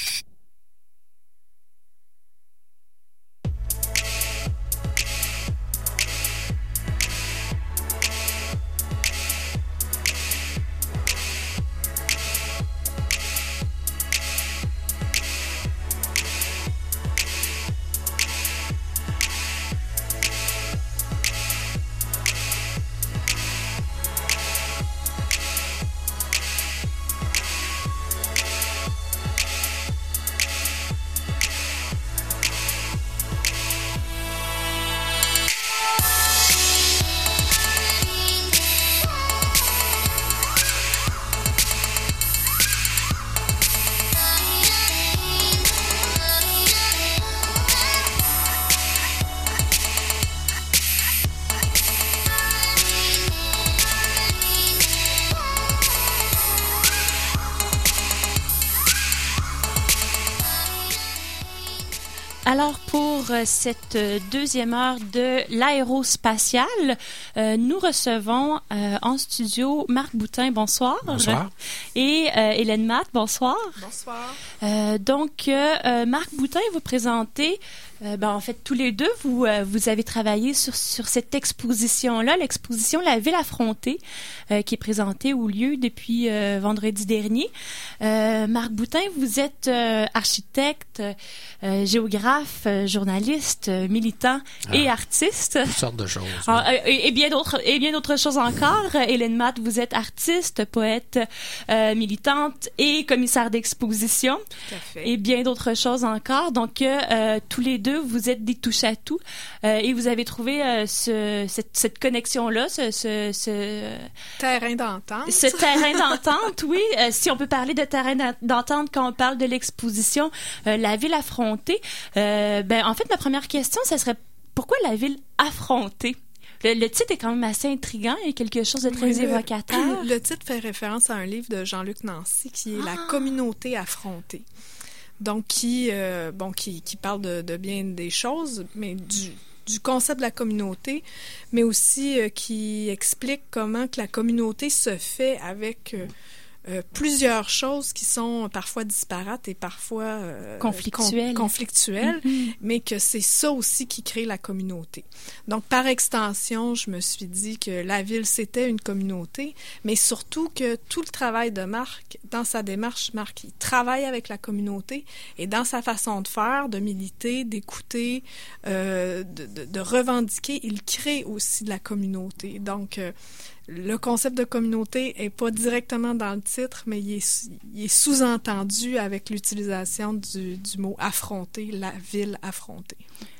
Alors, pour euh, cette euh, deuxième heure de l'aérospatiale, euh, nous recevons euh, en studio Marc Boutin, bonsoir. Bonsoir. Et euh, Hélène Matt, bonsoir. Bonsoir. Euh, donc, euh, Marc Boutin, vous présentez, euh, ben, en fait, tous les deux, vous, euh, vous avez travaillé sur, sur cette exposition-là, l'exposition La Ville affrontée, euh, qui est présentée au lieu depuis euh, vendredi dernier. Euh, Marc Boutin, vous êtes euh, architecte, euh, géographe, euh, journaliste, euh, militant ah, et artiste. Toutes sortes de choses. Ah, oui. et, et bien d'autres et bien d'autres choses encore. Hélène Matt, vous êtes artiste, poète, euh, militante et commissaire d'exposition. Tout à fait. Et bien d'autres choses encore. Donc euh, tous les deux, vous êtes des touches à tout euh, et vous avez trouvé euh, ce, cette, cette connexion-là, ce, ce, ce terrain d'entente. Ce terrain d'entente, oui. Euh, si on peut parler de terrain d'entente quand on parle de l'exposition euh, La Ville affrontée, euh, ben en fait ma première question, ça serait pourquoi la ville affrontée? Le, le titre est quand même assez intriguant, il y a quelque chose de très oui, le, évocateur. Le titre fait référence à un livre de Jean-Luc Nancy qui est ah. La communauté affrontée. Donc qui euh, bon qui, qui parle de, de bien des choses, mais du du concept de la communauté, mais aussi euh, qui explique comment que la communauté se fait avec euh, Euh, plusieurs choses qui sont parfois disparates et parfois euh, conflictuelles, con- conflictuelles mm-hmm. mais que c'est ça aussi qui crée la communauté. Donc, par extension, je me suis dit que la ville, c'était une communauté, mais surtout que tout le travail de Marc, dans sa démarche, Marc, il travaille avec la communauté et dans sa façon de faire, de militer, d'écouter, euh, de, de, de revendiquer, il crée aussi de la communauté. Donc, euh, le concept de communauté est pas directement dans le titre, mais il est, il est sous-entendu avec l'utilisation du, du mot affronter, la ville affrontée.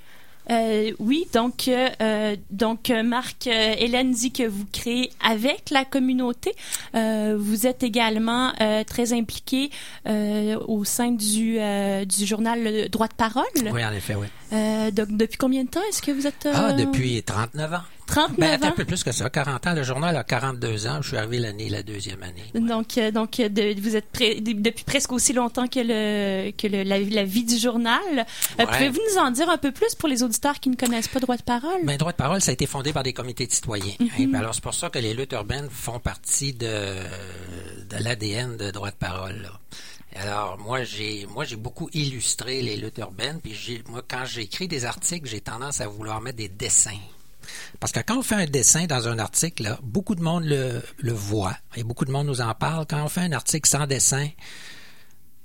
Euh, oui, donc, euh, donc Marc, euh, Hélène dit que vous créez avec la communauté. Euh, vous êtes également euh, très impliqué euh, au sein du, euh, du journal Droit de parole. Oui, en effet, oui. Euh, donc, depuis combien de temps est-ce que vous êtes... Euh... Ah, depuis trente-neuf ans. trente-neuf ben, ans? Un peu plus que ça, quarante ans. Le journal a quarante-deux ans. Je suis arrivé l'année, la deuxième année. Ouais. Donc, euh, donc de, vous êtes pré- depuis presque aussi longtemps que, le, que le, la, la vie du journal. Euh, ouais. Pouvez-vous nous en dire un peu plus pour les auditeurs qui ne connaissent pas Droit de parole? Ben, Droit de parole, ça a été fondé par des comités de citoyens. Mm-hmm. Hein? Alors, c'est pour ça que les luttes urbaines font partie de, de l'A D N de Droit de parole, là. Alors, moi, j'ai, moi, j'ai beaucoup illustré les luttes urbaines, puis j'ai, moi, quand j'écris des articles, j'ai tendance à vouloir mettre des dessins. Parce que quand on fait un dessin dans un article, là, beaucoup de monde le, le voit, et beaucoup de monde nous en parle. Quand on fait un article sans dessin,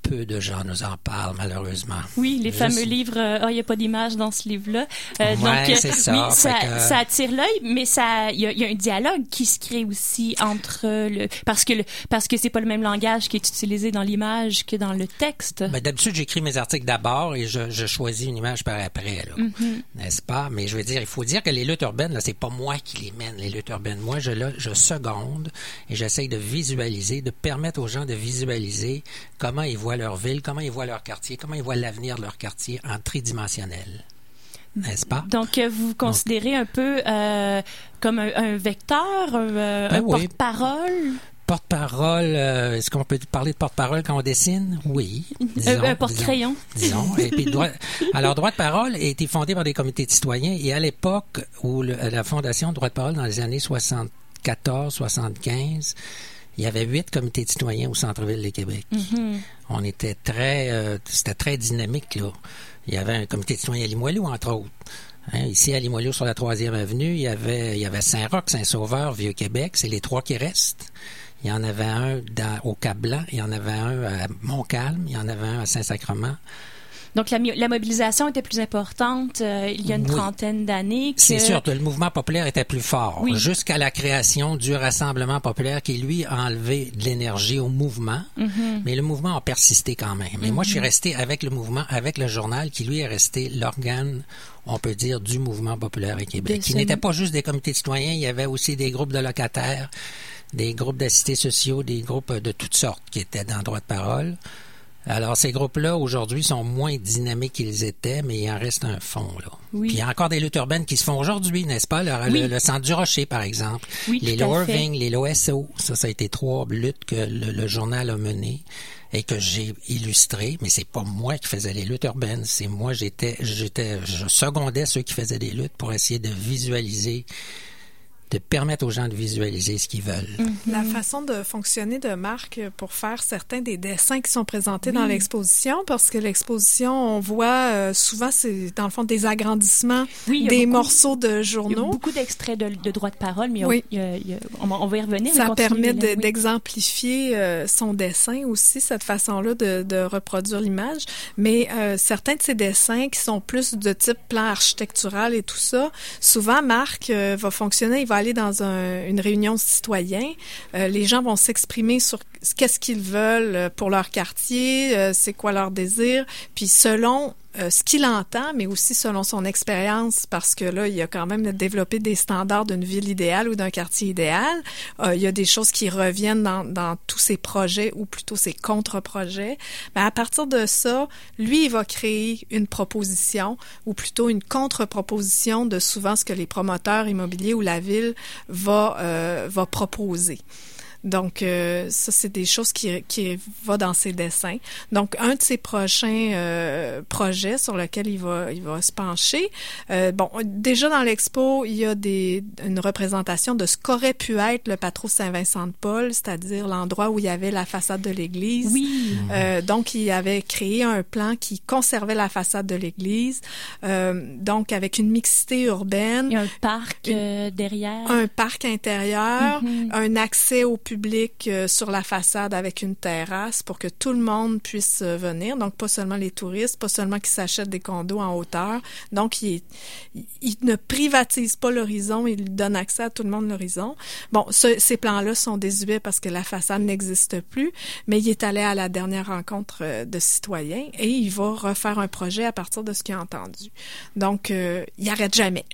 peu de gens nous en parlent, malheureusement. Oui, les Juste... fameux livres, euh, oh, il n'y a pas d'image dans ce livre-là. Euh, ouais, donc, c'est ça. Oui, ça, que... ça attire l'œil, mais ça, il y, y a un dialogue qui se crée aussi entre le, parce que le, parce que c'est pas le même langage qui est utilisé dans l'image que dans le texte. Ben, d'habitude, j'écris mes articles d'abord et je, je choisis une image par après, là. Mm-hmm. N'est-ce pas? Mais je veux dire, il faut dire que les luttes urbaines, là, c'est pas moi qui les mène, les luttes urbaines. Moi, je, là, je seconde et j'essaye de visualiser, de permettre aux gens de visualiser comment ils voient leur ville, comment ils voient leur quartier, comment ils voient l'avenir de leur quartier en tridimensionnel. N'est-ce pas? Donc, vous vous considérez Donc, un peu euh, comme un, un vecteur, un, ben un oui. porte-parole? Porte-parole, euh, est-ce qu'on peut parler de porte-parole quand on dessine? Oui. Disons, un porte-crayon. Disons. disons. Et puis, droit, alors, Droit de parole a été fondé par des comités de citoyens et à l'époque où le, la fondation de Droit de parole, dans les années soixante-quatorze soixante-quinze, il y avait huit comités de citoyens au centre-ville de Québec. Mm-hmm. On était très, euh, c'était très dynamique, là. Il y avait un comité de citoyens à Limoilou, entre autres. Hein, ici, à Limoilou, sur la troisième avenue, il y avait, il y avait Saint-Roch, Saint-Sauveur, Vieux-Québec. C'est les trois qui restent. Il y en avait un dans, au Cap-Blanc, il y en avait un à Montcalm, il y en avait un à Saint-Sacrement. Donc, la, la mobilisation était plus importante euh, il y a une oui. trentaine d'années. Que... C'est sûr que le mouvement populaire était plus fort. Oui. Jusqu'à la création du Rassemblement populaire qui, lui, a enlevé de l'énergie au mouvement. Mm-hmm. Mais le mouvement a persisté quand même. Mais mm-hmm. moi, je suis resté avec le mouvement, avec le journal, qui, lui, est resté l'organe, on peut dire, du mouvement populaire à Québec. Qui n'était pas juste des comités de citoyens, il y avait aussi des groupes de locataires, des groupes d'assistés sociaux, des groupes de toutes sortes qui étaient dans Droit de parole. Alors, ces groupes-là, aujourd'hui, sont moins dynamiques qu'ils étaient, mais il en reste un fond, là. Oui. Puis il y a encore des luttes urbaines qui se font aujourd'hui, n'est-ce pas? Le, oui. le, le Centre du Rocher, par exemple. Oui, les Low Irving, les Low S O. Ça, ça a été trois luttes que le, le journal a menées et que j'ai illustrées. Mais c'est pas moi qui faisais les luttes urbaines. C'est moi, j'étais, j'étais, je secondais ceux qui faisaient des luttes pour essayer de visualiser, de permettre aux gens de visualiser ce qu'ils veulent. Mm-hmm. La façon de fonctionner de Marc pour faire certains des dessins qui sont présentés oui. dans l'exposition, parce que l'exposition, on voit euh, souvent, c'est dans le fond des agrandissements, oui, des beaucoup, morceaux de journaux. Il y a beaucoup d'extraits de, de droit de parole, mais oui. il y a, il y a, on, on va y revenir. Ça permet de, oui. d'exemplifier euh, son dessin aussi, cette façon-là de, de reproduire l'image. Mais euh, certains de ces dessins qui sont plus de type plan architectural et tout ça, souvent Marc euh, va fonctionner, il va aller dans un, une réunion citoyen. Euh, les gens vont s'exprimer sur qu'est-ce qu'ils veulent pour leur quartier, euh, c'est quoi leur désir, puis selon euh, ce qu'il entend, mais aussi selon son expérience, parce que là, il y a quand même développé des standards d'une ville idéale ou d'un quartier idéal. Euh, il y a des choses qui reviennent dans, dans tous ces projets, ou plutôt ces contre-projets. Mais à partir de ça, lui, il va créer une proposition, ou plutôt une contre-proposition de souvent ce que les promoteurs immobiliers ou la ville va, euh, va proposer. Donc, euh, ça, c'est des choses qui, qui vont dans ses dessins. Donc, un de ses prochains euh, projets sur lequel il va, il va se pencher, euh, bon, déjà dans l'expo, il y a des, une représentation de ce qu'aurait pu être le Patro Saint-Vincent-de-Paul, c'est-à-dire l'endroit où il y avait la façade de l'église. Oui. Euh, donc, il avait créé un plan qui conservait la façade de l'église, euh, donc avec une mixité urbaine. Il y a un parc une, euh, derrière. Un parc intérieur, mm-hmm. un accès au public public euh, sur la façade avec une terrasse pour que tout le monde puisse euh, venir. Donc, pas seulement les touristes, pas seulement qui s'achètent des condos en hauteur. Donc, il, il, il ne privatise pas l'horizon, il donne accès à tout le monde l'horizon. Bon, ce, ces plans-là sont désuets parce que la façade n'existe plus, mais il est allé à la dernière rencontre euh, de citoyens et il va refaire un projet à partir de ce qu'il a entendu. Donc, euh, il n'arrête jamais.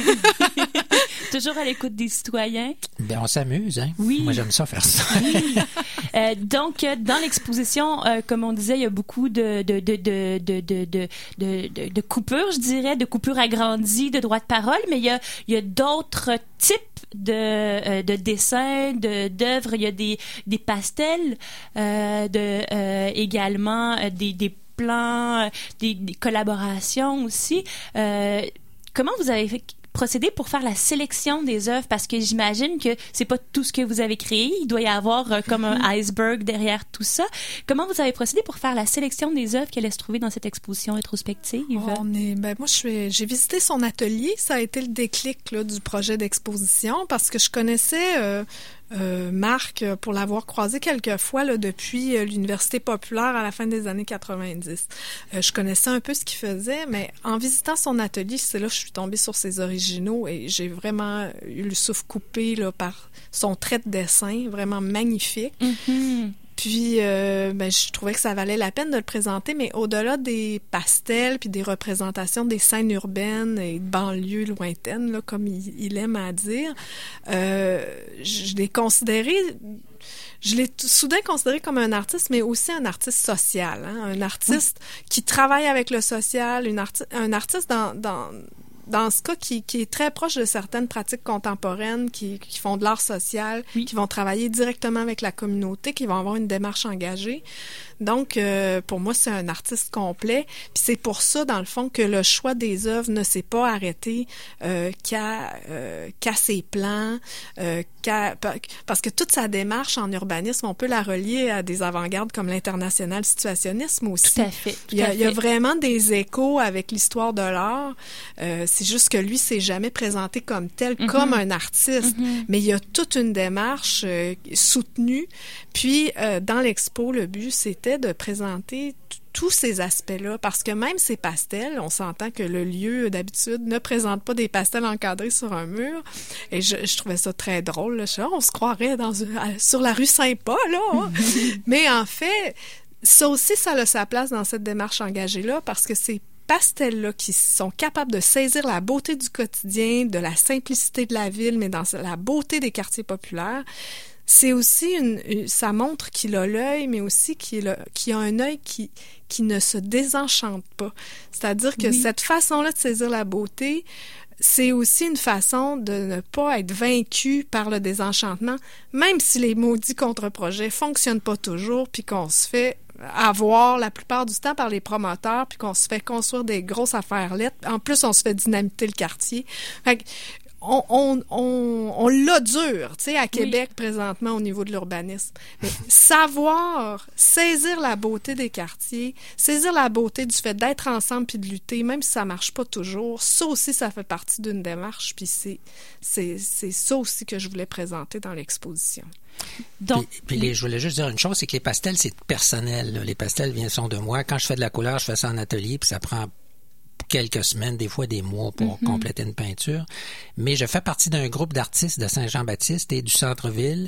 Toujours à l'écoute des citoyens. Ben, on s'amuse, hein? Oui. Moi, j'aime ça faire ça. Oui. euh, donc, dans l'exposition, euh, comme on disait, il y a beaucoup de, de, de, de, de, de, de, de, de coupures, je dirais, de coupures agrandies de droit de parole, mais il y a, il y a d'autres types de, euh, de dessins, de, d'œuvres. Il y a des, des pastels, euh, de, euh, également euh, des, des plans, des, des collaborations aussi. Euh, comment vous avez fait procéder pour faire la sélection des œuvres, parce que j'imagine que c'est pas tout ce que vous avez créé, il doit y avoir euh, comme un iceberg derrière tout ça. Comment vous avez procédé pour faire la sélection des œuvres qui allaient se trouver dans cette exposition rétrospective? On est, ben moi, je suis, j'ai visité son atelier, ça a été le déclic là, du projet d'exposition, parce que je connaissais euh, euh, Marc pour l'avoir croisé quelques fois là, depuis euh, l'Université populaire à la fin des années quatre-vingt-dix. Euh, je connaissais un peu ce qu'il faisait, mais en visitant son atelier, c'est là que je suis tombée sur ses originaux et j'ai vraiment eu le souffle coupé là, par son trait de dessin, vraiment magnifique. Mm-hmm. Puis, euh, ben, je trouvais que ça valait la peine de le présenter, mais au-delà des pastels puis des représentations des scènes urbaines et de banlieues lointaines, là, comme il, il aime à dire, euh, je, je l'ai considéré... Je l'ai t- soudain considéré comme un artiste, mais aussi un artiste social, hein, un artiste oui. qui travaille avec le social, une arti- un artiste dans... dans dans ce cas, qui, qui est très proche de certaines pratiques contemporaines qui, qui font de l'art social, oui. qui vont travailler directement avec la communauté, qui vont avoir une démarche engagée. Donc, euh, pour moi, c'est un artiste complet. Puis c'est pour ça, dans le fond, que le choix des œuvres ne s'est pas arrêté euh, qu'à, euh, qu'à ses plans, euh, qu'à, parce que toute sa démarche en urbanisme, on peut la relier à des avant-gardes comme l'international situationnisme aussi. Tout à fait. Tout il, y a, à fait. il y a vraiment des échos avec l'histoire de l'art. Euh, c'est juste que lui s'est jamais présenté comme tel, mm-hmm. comme un artiste. Mm-hmm. Mais il y a toute une démarche euh, soutenue. Puis, euh, dans l'expo, le but, c'était de présenter t- tous ces aspects-là, parce que même ces pastels, on s'entend que le lieu, d'habitude, ne présente pas des pastels encadrés sur un mur, et je, je trouvais ça très drôle, là. Je, on se croirait dans une, sur la rue Saint-Paul, là, hein? Mais en fait, ça aussi, ça a sa place dans cette démarche engagée-là, parce que c'est pastels-là qui sont capables de saisir la beauté du quotidien, de la simplicité de la ville, mais dans la beauté des quartiers populaires. C'est aussi une, une ça montre qu'il a l'œil, mais aussi qu'il a, qu'il a un œil qui, qui ne se désenchante pas. C'est-à-dire que oui. cette façon-là de saisir la beauté, c'est aussi une façon de ne pas être vaincu par le désenchantement, même si les maudits contre-projets fonctionnent pas toujours, puis qu'on se fait avoir la plupart du temps par les promoteurs, puis qu'on se fait construire des grosses affaires lettres. En plus, on se fait dynamiter le quartier. Fait que, On, on, on, on l'a dur, tu sais, à Québec oui. présentement au niveau de l'urbanisme. Mais savoir saisir la beauté des quartiers, saisir la beauté du fait d'être ensemble puis de lutter, même si ça marche pas toujours, ça aussi, ça fait partie d'une démarche. Puis c'est, c'est, c'est ça aussi que je voulais présenter dans l'exposition. Donc, puis, puis les, je voulais juste dire une chose, c'est que les pastels, c'est personnel. Là. Les pastels viennent sont de moi. Quand je fais de la couleur, je fais ça en atelier, puis ça prend quelques semaines, des fois des mois pour mm-hmm. compléter une peinture. Mais je fais partie d'un groupe d'artistes de Saint-Jean-Baptiste et du centre-ville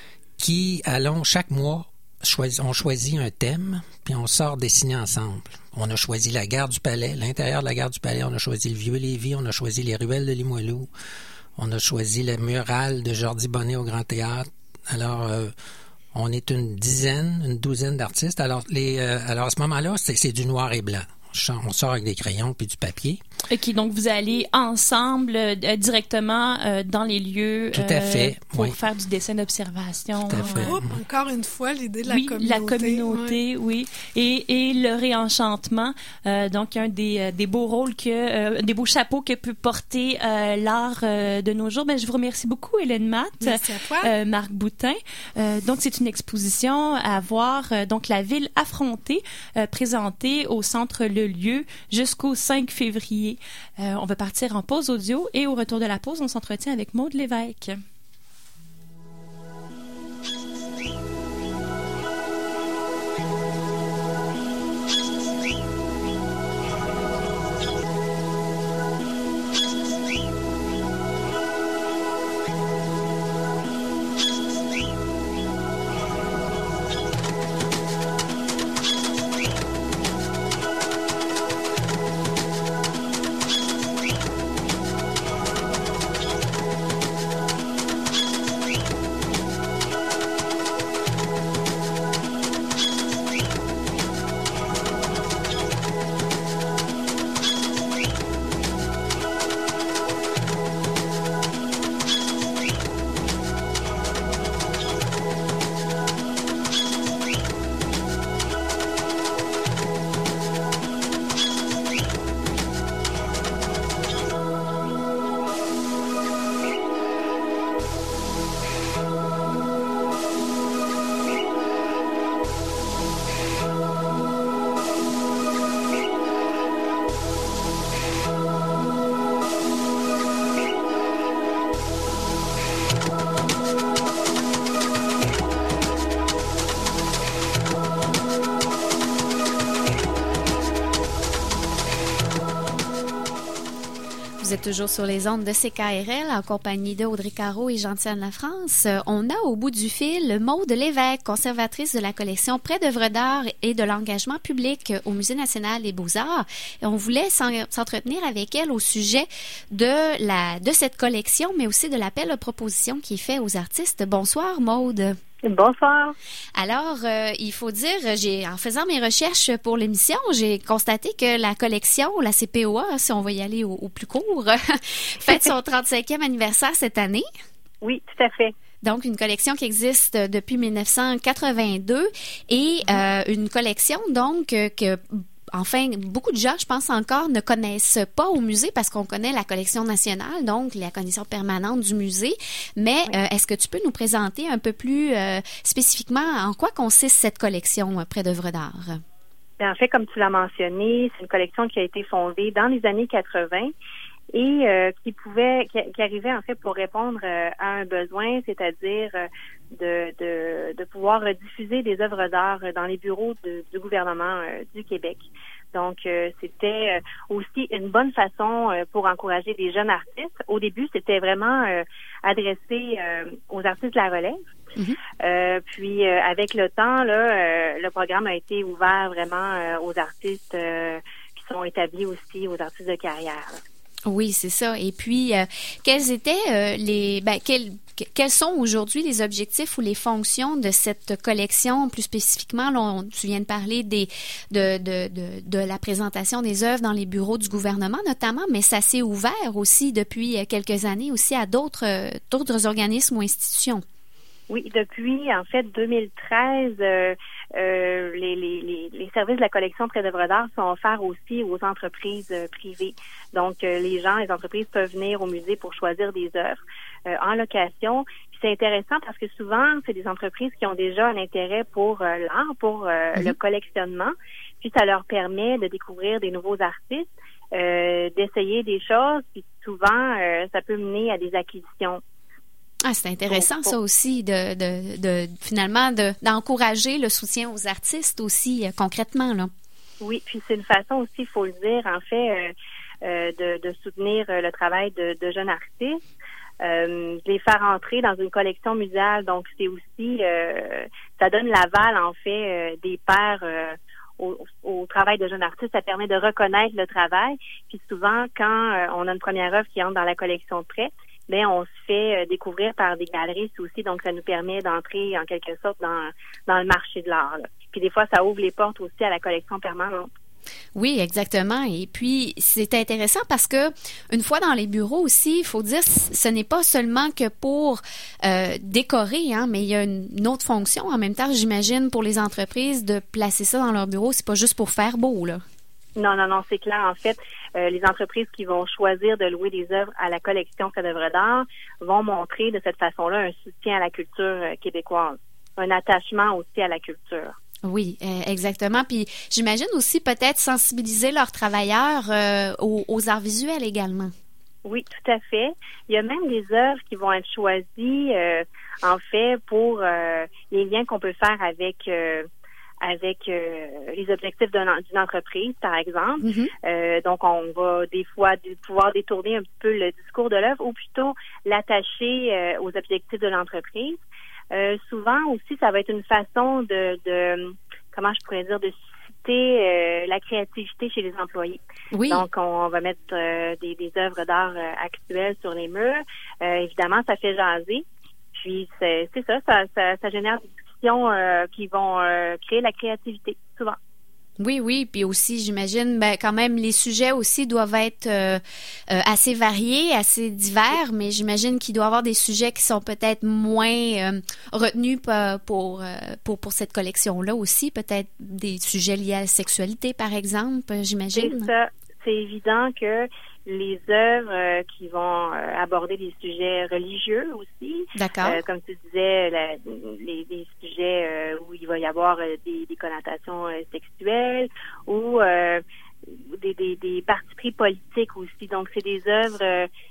qui, allons, chaque mois, choisi, on choisit un thème, puis on sort dessiner ensemble. On a choisi la gare du Palais, l'intérieur de la gare du Palais, on a choisi le Vieux-Lévis, on a choisi les ruelles de Limoilou, on a choisi le mural de Jordi Bonnet au Grand Théâtre. Alors, euh, on est une dizaine, une douzaine d'artistes. Alors, les, euh, alors à ce moment-là, c'est, c'est du noir et blanc. On sort avec des crayons puis du papier. OK, donc vous allez ensemble euh, directement euh, dans les lieux Tout à fait, euh, pour oui. faire du dessin d'observation. Tout à fait. Oh, encore une fois, l'idée de la oui, communauté. la communauté, oui. oui. Et, et le réenchantement. Euh, donc, un des, des beaux rôles, que, euh, des beaux chapeaux que peut porter euh, l'art euh, de nos jours. Ben, je vous remercie beaucoup, Hélène Matt. Merci à toi. Euh, Marc Boutin. Euh, donc, c'est une exposition à voir. Euh, donc, la ville affrontée, euh, présentée au Centre Le Lieu jusqu'au cinq février. Euh, on va partir en pause audio et au retour de la pause, on s'entretient avec Maude Lévesque. Vous êtes toujours sur les ondes de C K R L en compagnie de Audrey Caro et Gentiane Lafrance. On a au bout du fil Maude Lévesque, conservatrice de la collection Près d'œuvres d'art et de l'engagement public au Musée national des beaux-arts. Et on voulait s'entretenir avec elle au sujet de la de cette collection, mais aussi de l'appel à proposition qui est fait aux artistes. Bonsoir Maude. Bonsoir. Alors, euh, il faut dire, j'ai en faisant mes recherches pour l'émission, j'ai constaté que la collection, la C P O A, si on va y aller au, au plus court, fête son trente-cinquième anniversaire cette année. Oui, tout à fait. Donc, une collection qui existe depuis mille neuf cent quatre-vingt-deux et euh, une collection, donc, que... Enfin, beaucoup de gens, je pense encore, ne connaissent pas au musée parce qu'on connaît la collection nationale, donc la collection permanente du musée. Mais oui. euh, est-ce que tu peux nous présenter un peu plus euh, spécifiquement en quoi consiste cette collection euh, Près d'œuvres d'art? Bien, en fait, comme tu l'as mentionné, c'est une collection qui a été fondée dans les années quatre-vingt et euh, qui pouvait, qui, qui arrivait en fait pour répondre euh, à un besoin, c'est-à-dire euh, de, de, de pouvoir diffuser des œuvres d'art dans les bureaux de, du gouvernement euh, du Québec. Donc, euh, c'était euh, aussi une bonne façon euh, pour encourager des jeunes artistes. Au début, c'était vraiment euh, adressé euh, aux artistes de la relève. Mm-hmm. Euh, puis, euh, avec le temps, là, euh, le programme a été ouvert vraiment euh, aux artistes euh, qui sont établis aussi, aux artistes de carrière. Là. Oui, c'est ça. Et puis, euh, quels étaient euh, les... Ben, quels, quels sont aujourd'hui les objectifs ou les fonctions de cette collection? Plus spécifiquement, là, on, tu viens de parler des, de, de, de, de la présentation des œuvres dans les bureaux du gouvernement notamment, mais ça s'est ouvert aussi depuis quelques années aussi à d'autres, d'autres organismes ou institutions. Oui, depuis, en fait, deux mille treize, euh, euh, les, les, les, les services de la collection Près d'œuvres d'art sont offerts aussi aux entreprises euh, privées. Donc, euh, les gens, les entreprises peuvent venir au musée pour choisir des œuvres euh, en location. Puis c'est intéressant parce que souvent, c'est des entreprises qui ont déjà un intérêt pour euh, l'art, pour euh, mm-hmm. le collectionnement. Puis ça leur permet de découvrir des nouveaux artistes, euh, d'essayer des choses. Puis souvent, euh, ça peut mener à des acquisitions. Ah, c'est intéressant ça aussi de, de, de finalement de, d'encourager le soutien aux artistes aussi euh, concrètement là. Oui, puis c'est une façon aussi, il faut le dire, en fait, euh, euh, de, de soutenir euh, le travail de, de jeunes artistes, euh, de les faire entrer dans une collection muséale. Donc c'est aussi, euh, ça donne l'aval en fait euh, des pairs euh, au, au travail de jeunes artistes. Ça permet de reconnaître le travail. Puis souvent, quand euh, on a une première œuvre qui entre dans la collection de prêt, mais on se fait découvrir par des galeristes aussi, donc ça nous permet d'entrer en quelque sorte dans, dans le marché de l'art. Là. Puis des fois, ça ouvre les portes aussi à la collection permanente. Oui, exactement. Et puis, c'est intéressant parce que une fois dans les bureaux aussi, il faut dire, ce n'est pas seulement que pour euh, décorer, hein, mais il y a une, une autre fonction en même temps, j'imagine, pour les entreprises de placer ça dans leur bureau. C'est pas juste pour faire beau, là. Non, non, non, c'est clair. En fait, euh, les entreprises qui vont choisir de louer des œuvres à la collection Près d'œuvres d'art vont montrer de cette façon-là un soutien à la culture euh, québécoise, un attachement aussi à la culture. Oui, euh, exactement. Puis j'imagine aussi peut-être sensibiliser leurs travailleurs euh, aux, aux arts visuels également. Oui, tout à fait. Il y a même des œuvres qui vont être choisies, euh, en fait, pour euh, les liens qu'on peut faire avec... Euh, avec euh, les objectifs d'une, d'une entreprise, par exemple. Mm-hmm. Euh, donc, on va des fois d- pouvoir détourner un petit peu le discours de l'œuvre ou plutôt l'attacher euh, aux objectifs de l'entreprise. Euh, souvent aussi, ça va être une façon de, de comment je pourrais dire, de susciter euh, la créativité chez les employés. Oui. Donc, on, on va mettre euh, des, des œuvres d'art euh, actuelles sur les murs. Euh, évidemment, ça fait jaser. Puis, c'est, c'est ça, ça, ça, ça génère des Euh, qui vont euh, créer la créativité, souvent. Oui, oui, puis aussi, j'imagine, ben, quand même, les sujets aussi doivent être euh, euh, assez variés, assez divers, mais j'imagine qu'il doit y avoir des sujets qui sont peut-être moins euh, retenus pour, pour, pour, pour cette collection-là aussi, peut-être des sujets liés à la sexualité, par exemple, j'imagine. C'est ça. C'est évident que les œuvres euh, qui vont euh, aborder des sujets religieux aussi. D'accord. Euh, comme tu disais, la, les, les sujets euh, où il va y avoir euh, des, des connotations euh, sexuelles ou euh, des, des, des partis pris politiques aussi. Donc, c'est des œuvres euh, qui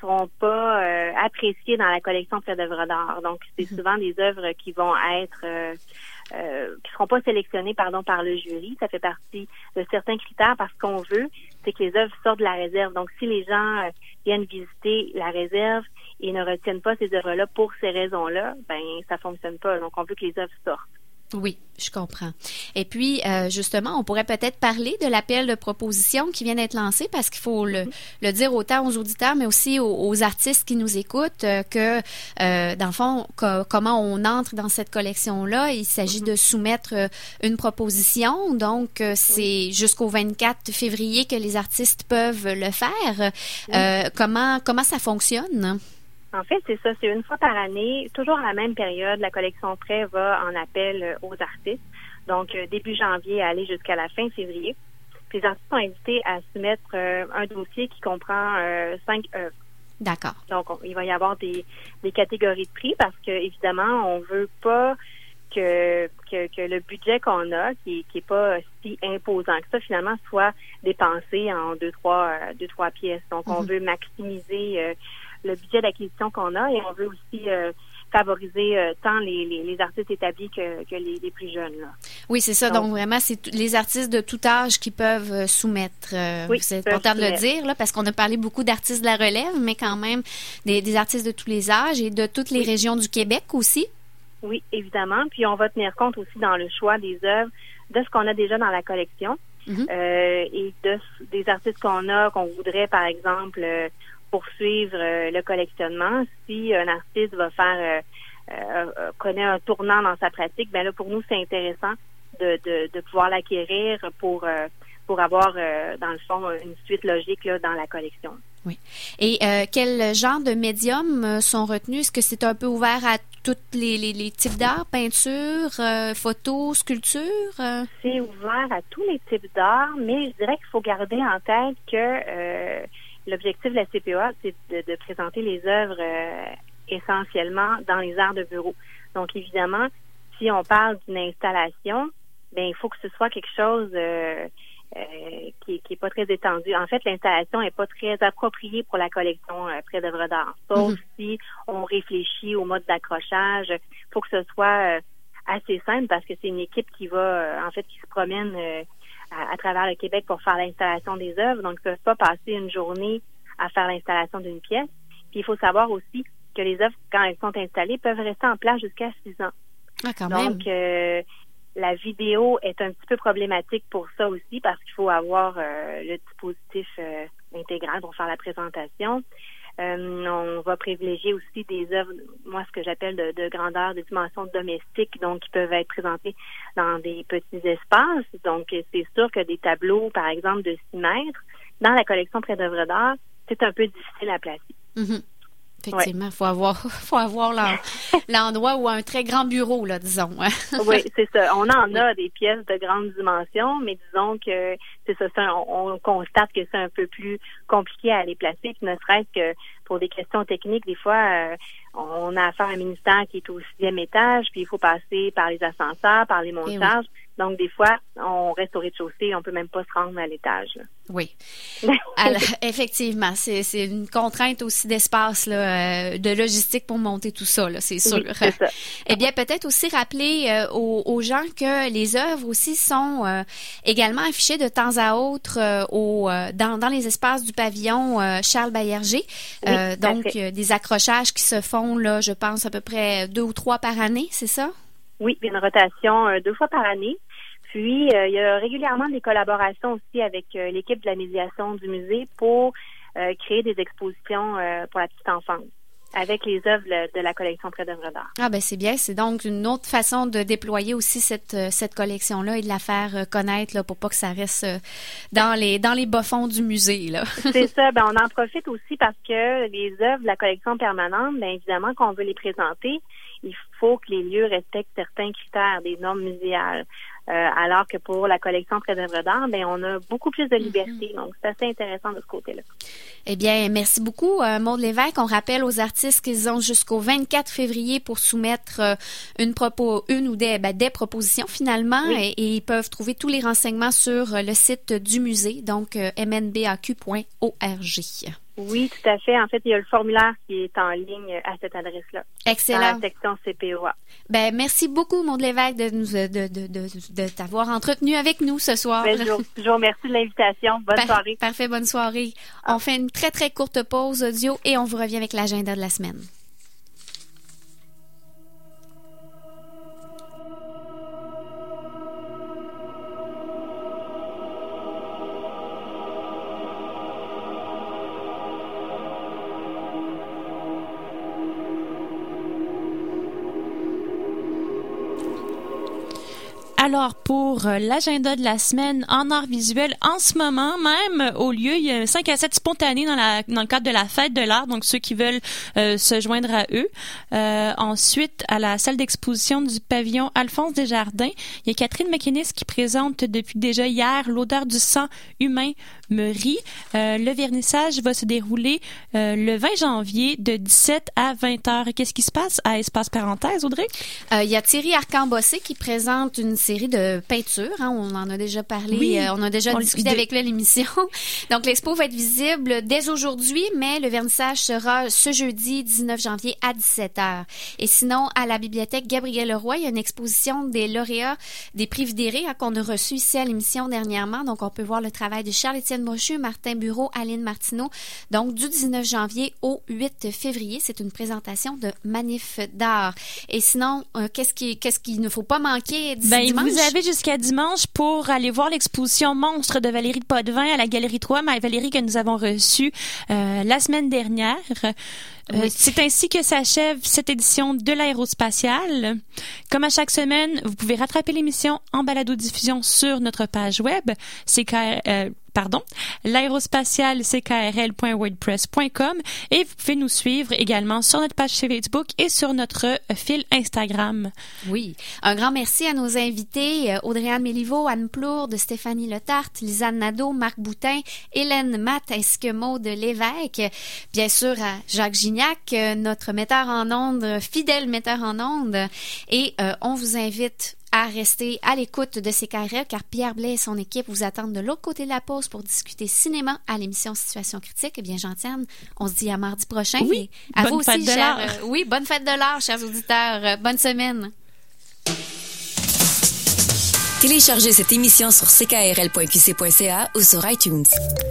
seront pas euh, appréciées dans la collection près d'œuvres d'art. Donc, c'est mm-hmm. souvent des œuvres qui vont être euh, euh, qui seront pas sélectionnées, pardon, par le jury. Ça fait partie de certains critères parce qu'on veut, c'est que les œuvres sortent de la réserve. Donc, si les gens euh, viennent visiter la réserve et ne retiennent pas ces œuvres-là pour ces raisons-là, ben ça fonctionne pas. Donc, on veut que les œuvres sortent. Oui, je comprends. Et puis, euh, justement, on pourrait peut-être parler de l'appel de proposition qui vient d'être lancé parce qu'il faut le, le dire autant aux auditeurs, mais aussi aux, aux artistes qui nous écoutent euh, que, euh, dans le fond, que, comment on entre dans cette collection-là. Il s'agit de soumettre euh, une proposition. Donc, euh, c'est jusqu'au vingt-quatre février que les artistes peuvent le faire. Euh, comment, comment ça fonctionne? En fait, c'est ça, c'est une fois par année, toujours à la même période, la collection Prêt va en appel aux artistes. Donc, début janvier, aller jusqu'à la fin février. Puis les artistes sont invités à soumettre euh, un dossier qui comprend euh, cinq œuvres. D'accord. Donc, on, il va y avoir des, des catégories de prix parce que, évidemment, on veut pas que, que, que le budget qu'on a, qui, qui est pas si imposant que ça, finalement, soit dépensé en deux, trois, euh, deux, trois pièces. Donc, mm-hmm. on veut maximiser euh, le budget d'acquisition qu'on a et on veut aussi euh, favoriser euh, tant les, les, les artistes établis que, que les, les plus jeunes. Là. Oui, c'est ça. Donc, donc vraiment, c'est t- les artistes de tout âge qui peuvent euh, soumettre. Euh, oui, c'est important de le dire, là, parce qu'on a parlé beaucoup d'artistes de la relève, mais quand même des, des artistes de tous les âges et de toutes les oui. régions du Québec aussi. Oui, évidemment. Puis on va tenir compte aussi dans le choix des œuvres de ce qu'on a déjà dans la collection mm-hmm. euh, et de, des artistes qu'on a, qu'on voudrait, par exemple, euh, poursuivre euh, le collectionnement. Si un artiste va faire euh, euh, connaît un tournant dans sa pratique, ben là pour nous c'est intéressant de, de, de pouvoir l'acquérir pour euh, pour avoir euh, dans le fond une suite logique là, dans la collection. Oui. Et euh, quel genre de médiums euh, sont retenus? Est-ce que c'est un peu ouvert à tous les, les, les types d'art, peinture, euh, photo, sculpture? Euh? C'est ouvert à tous les types d'art, mais je dirais qu'il faut garder en tête que euh, l'objectif de la C P A, c'est de, de présenter les œuvres euh, essentiellement dans les arts de bureau. Donc, évidemment, si on parle d'une installation, ben il faut que ce soit quelque chose euh, euh, qui, qui est pas très étendu. En fait, l'installation est pas très appropriée pour la collection euh, près d'œuvres d'art. Sauf mm-hmm. si on réfléchit au mode d'accrochage. Il faut que ce soit euh, assez simple parce que c'est une équipe qui va, euh, en fait, qui se promène euh, à, à travers le Québec pour faire l'installation des œuvres. Donc, ils ne peuvent pas passer une journée à faire l'installation d'une pièce. Puis, il faut savoir aussi que les œuvres, quand elles sont installées, peuvent rester en place jusqu'à six ans. Ah, quand Donc, euh, la vidéo est un petit peu problématique pour ça aussi parce qu'il faut avoir euh, le dispositif euh, intégral pour faire la présentation. Euh, on va privilégier aussi des œuvres, moi, ce que j'appelle de, de grandeur, de dimensions domestiques, donc qui peuvent être présentées dans des petits espaces. Donc, c'est sûr que des tableaux, par exemple, de six mètres, dans la collection près d'œuvres d'art, c'est un peu difficile à placer. Mm-hmm. Effectivement, il ouais. faut avoir, faut avoir l'endroit ou un très grand bureau, là, disons. Oui, c'est ça. On en a des pièces de grande dimension, mais disons que c'est ça, ça on, on constate que c'est un peu plus compliqué à les placer, puis ne serait-ce que pour des questions techniques, des fois, euh, on a affaire à un ministère qui est au sixième étage, puis il faut passer par les ascenseurs, par les montages. Oui. Donc, des fois, on reste au rez-de-chaussée, on peut même pas se rendre à l'étage. Là. Oui. Alors, effectivement, c'est, c'est une contrainte aussi d'espace, là, euh, de logistique pour monter tout ça, là, c'est sûr. Oui, c'est ça. Eh bien, peut-être aussi rappeler euh, aux, aux gens que les œuvres aussi sont euh, également affichées de temps à autre euh, au, euh, dans, dans les espaces du pavillon euh, Charles Baillarger. Oui, euh, donc, euh, des accrochages qui se font, là, je pense, à peu près deux ou trois par année, c'est ça? Oui, une rotation euh, deux fois par année. Puis, euh, il y a régulièrement des collaborations aussi avec euh, l'équipe de la médiation du musée pour euh, créer des expositions euh, pour la petite enfance avec les œuvres de la collection près d'œuvres d'art. Ah ben c'est bien, c'est donc une autre façon de déployer aussi cette cette collection-là et de la faire connaître là, pour pas que ça reste dans les dans les bas-fonds du musée là. C'est ça, ben on en profite aussi parce que les œuvres de la collection permanente, bien évidemment qu'on veut les présenter, il faut que les lieux respectent certains critères, des normes muséales. Euh, alors que pour la collection près d'œuvres d'art, ben on a beaucoup plus de liberté. Mm-hmm. Donc, c'est assez intéressant de ce côté-là. Eh bien, merci beaucoup, euh, Maude Lévesque. On rappelle aux artistes qu'ils ont jusqu'au vingt-quatre février pour soumettre euh, une propos, une ou des, ben, des propositions finalement, oui. et, et ils peuvent trouver tous les renseignements sur le site du musée, donc euh, m n b a q point org. Oui, tout à fait. En fait, il y a le formulaire qui est en ligne à cette adresse-là. Excellent. Dans la section C P O A. Ben, merci beaucoup, Maud Lévesque, de nous, de, de, de, de, de t'avoir entretenu avec nous ce soir. Ben, je, vous, je vous remercie de l'invitation. Bonne Par- soirée. Parfait, bonne soirée. On fait une très, très courte pause audio et on vous revient avec l'agenda de la semaine. Alors, pour euh, l'agenda de la semaine en art visuel, en ce moment même, au lieu, il y a un cinq à sept spontanés dans, la, dans le cadre de la fête de l'art, donc ceux qui veulent euh, se joindre à eux. Euh, ensuite, à la salle d'exposition du pavillon Alphonse Desjardins, il y a Catherine McInnes qui présente depuis déjà hier l'odeur du sang humain me rit. Euh, le vernissage va se dérouler euh, le vingt janvier de dix-sept à vingt heures. Qu'est-ce qui se passe à Espace Parenthèse, Audrey? Euh, il y a Thierry Arcambossé qui présente une série de peintures. Hein, on en a déjà parlé, Oui, euh, on a déjà on discuté le- avec lui à l'émission. Donc, l'expo va être visible dès aujourd'hui, mais le vernissage sera ce jeudi dix-neuf janvier à dix-sept heures. Et sinon, à la bibliothèque Gabriel Leroy, il y a une exposition des lauréats des prix Vidéré hein, qu'on a reçus ici à l'émission dernièrement. Donc, on peut voir le travail de Charles-Étienne Brochu, Martin Bureau, Aline Martineau. Donc, du dix-neuf janvier au huit février, c'est une présentation de manif d'art. Et sinon, euh, qu'est-ce qui, qu'est-ce qu'il ne faut pas manquer d'ici Ben, dimanche? vous avez jusqu'à dimanche pour aller voir l'exposition Monstre de Valérie Potvin à la Galerie trois, ma Valérie que nous avons reçue euh, la semaine dernière. Euh, Oui. C'est ainsi que s'achève cette édition de l'Aérospatiale. Comme à chaque semaine, vous pouvez rattraper l'émission en balado-diffusion sur notre page web, C K R, euh, pardon, l'aérospatiale c k r l point wordpress point com, et vous pouvez nous suivre également sur notre page Facebook et sur notre fil Instagram. Oui. Un grand merci à nos invités, euh, Audrey-Anne Méliveau, Anne Plourde, Stéphanie Letarte, Lisanne Nadeau, Marc Boutin, Hélène Matt ainsi que Maude Lévesque. Bien sûr à Jacques Gignac, euh, notre metteur en ondes, euh, fidèle metteur en ondes. Et euh, on vous invite à rester à l'écoute de C K R L car Pierre Blais et son équipe vous attendent de l'autre côté de la pause pour discuter cinéma à l'émission Situation critique. Eh bien, Gentiane, on se dit à mardi prochain. Oui, Et à bonne vous fête aussi, de chers, l'art. euh, oui, bonne fête de l'art, chers auditeurs. Euh, bonne semaine. Téléchargez cette émission sur c k r l point q c point c a ou sur iTunes.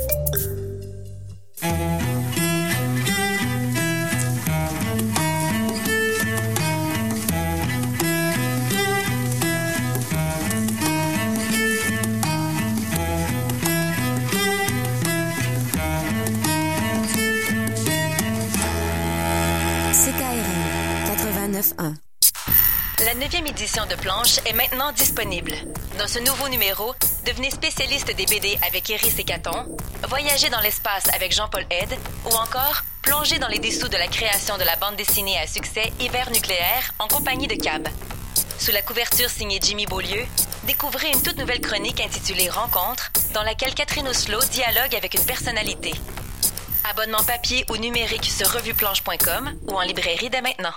C K R L quatre-vingt-neuf un. La neuvième édition de Planche est maintenant disponible. Dans ce nouveau numéro, devenez spécialiste des B D avec Iris et Caton, voyagez dans l'espace avec Jean-Paul Aide ou encore plongez dans les dessous de la création de la bande dessinée à succès Hiver nucléaire en compagnie de Cab. Sous la couverture signée Jimmy Beaulieu, découvrez une toute nouvelle chronique intitulée Rencontre, dans laquelle Catherine Oslo dialogue avec une personnalité. Abonnement papier ou numérique sur revue-planche point com ou en librairie dès maintenant.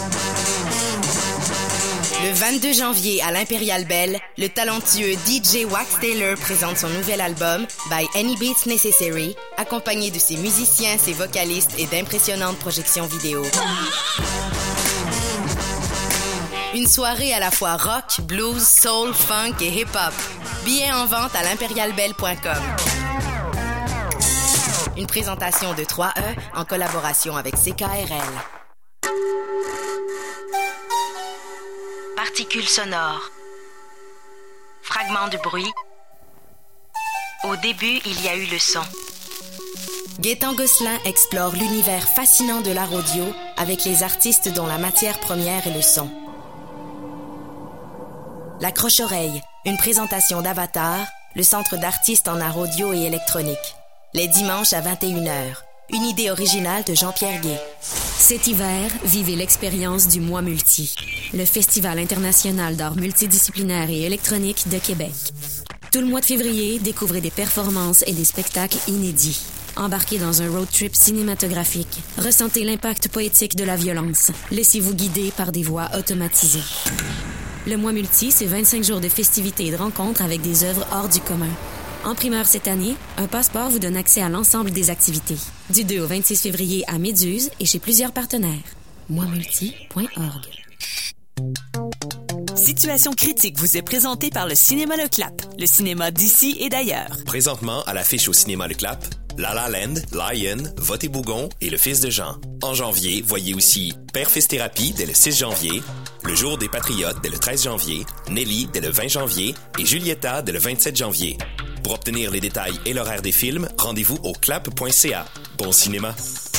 Le vingt-deux janvier à l'Impérial Belle, le talentueux D J Wax Taylor présente son nouvel album By Any Beats Necessary, accompagné de ses musiciens, ses vocalistes et d'impressionnantes projections vidéo. Une soirée à la fois rock, blues, soul, funk et hip-hop. Billets en vente à l'impérial belle point com. Une présentation de trois E en collaboration avec C K R L. Particules sonores. Fragments de bruit. Au début, il y a eu le son. Gaëtan Gosselin explore l'univers fascinant de l'art audio avec les artistes dont la matière première est le son. La Croche-Oreille, une présentation d'Avatar, le centre d'artistes en art audio et électronique. Les dimanches à vingt et une heures. Une idée originale de Jean-Pierre Gué. Cet hiver, vivez l'expérience du Mois Multi, le Festival international d'art multidisciplinaire et électronique de Québec. Tout le mois de février, découvrez des performances et des spectacles inédits. Embarquez dans un road trip cinématographique. Ressentez l'impact poétique de la violence. Laissez-vous guider par des voix automatisées. Le Mois Multi, c'est vingt-cinq jours de festivités et de rencontres avec des œuvres hors du commun. En primeur cette année, un passeport vous donne accès à l'ensemble des activités. Du deux au vingt-six février à Méduse et chez plusieurs partenaires. moi multi point org. Situation critique vous est présentée par le Cinéma Le Clap, le cinéma d'ici et d'ailleurs. Présentement à l'affiche au Cinéma Le Clap, La La Land, Lion, Vote et Bougon et Le Fils de Jean. En janvier, voyez aussi Père-Fils Thérapie dès le six janvier, Le Jour des Patriotes dès le treize janvier, Nelly dès le vingt janvier et Julieta dès le vingt-sept janvier. Pour obtenir les détails et l'horaire des films, rendez-vous au clap point c a. Bon cinéma!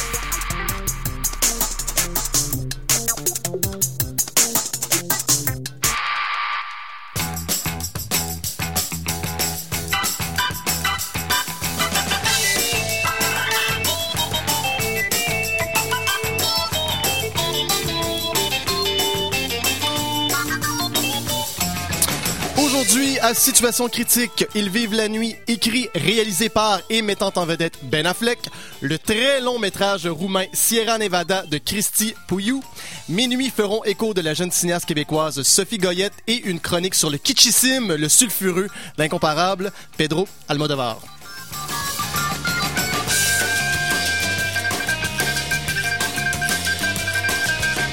Aujourd'hui, à Situation critique, Ils vivent la nuit, écrit, réalisé par et mettant en vedette Ben Affleck, le très long métrage roumain Sierra Nevada de Cristi Puiu, Minuit feront écho de la jeune cinéaste québécoise Sophie Goyette et une chronique sur le kitschissime, le sulfureux, l'incomparable Pedro Almodovar.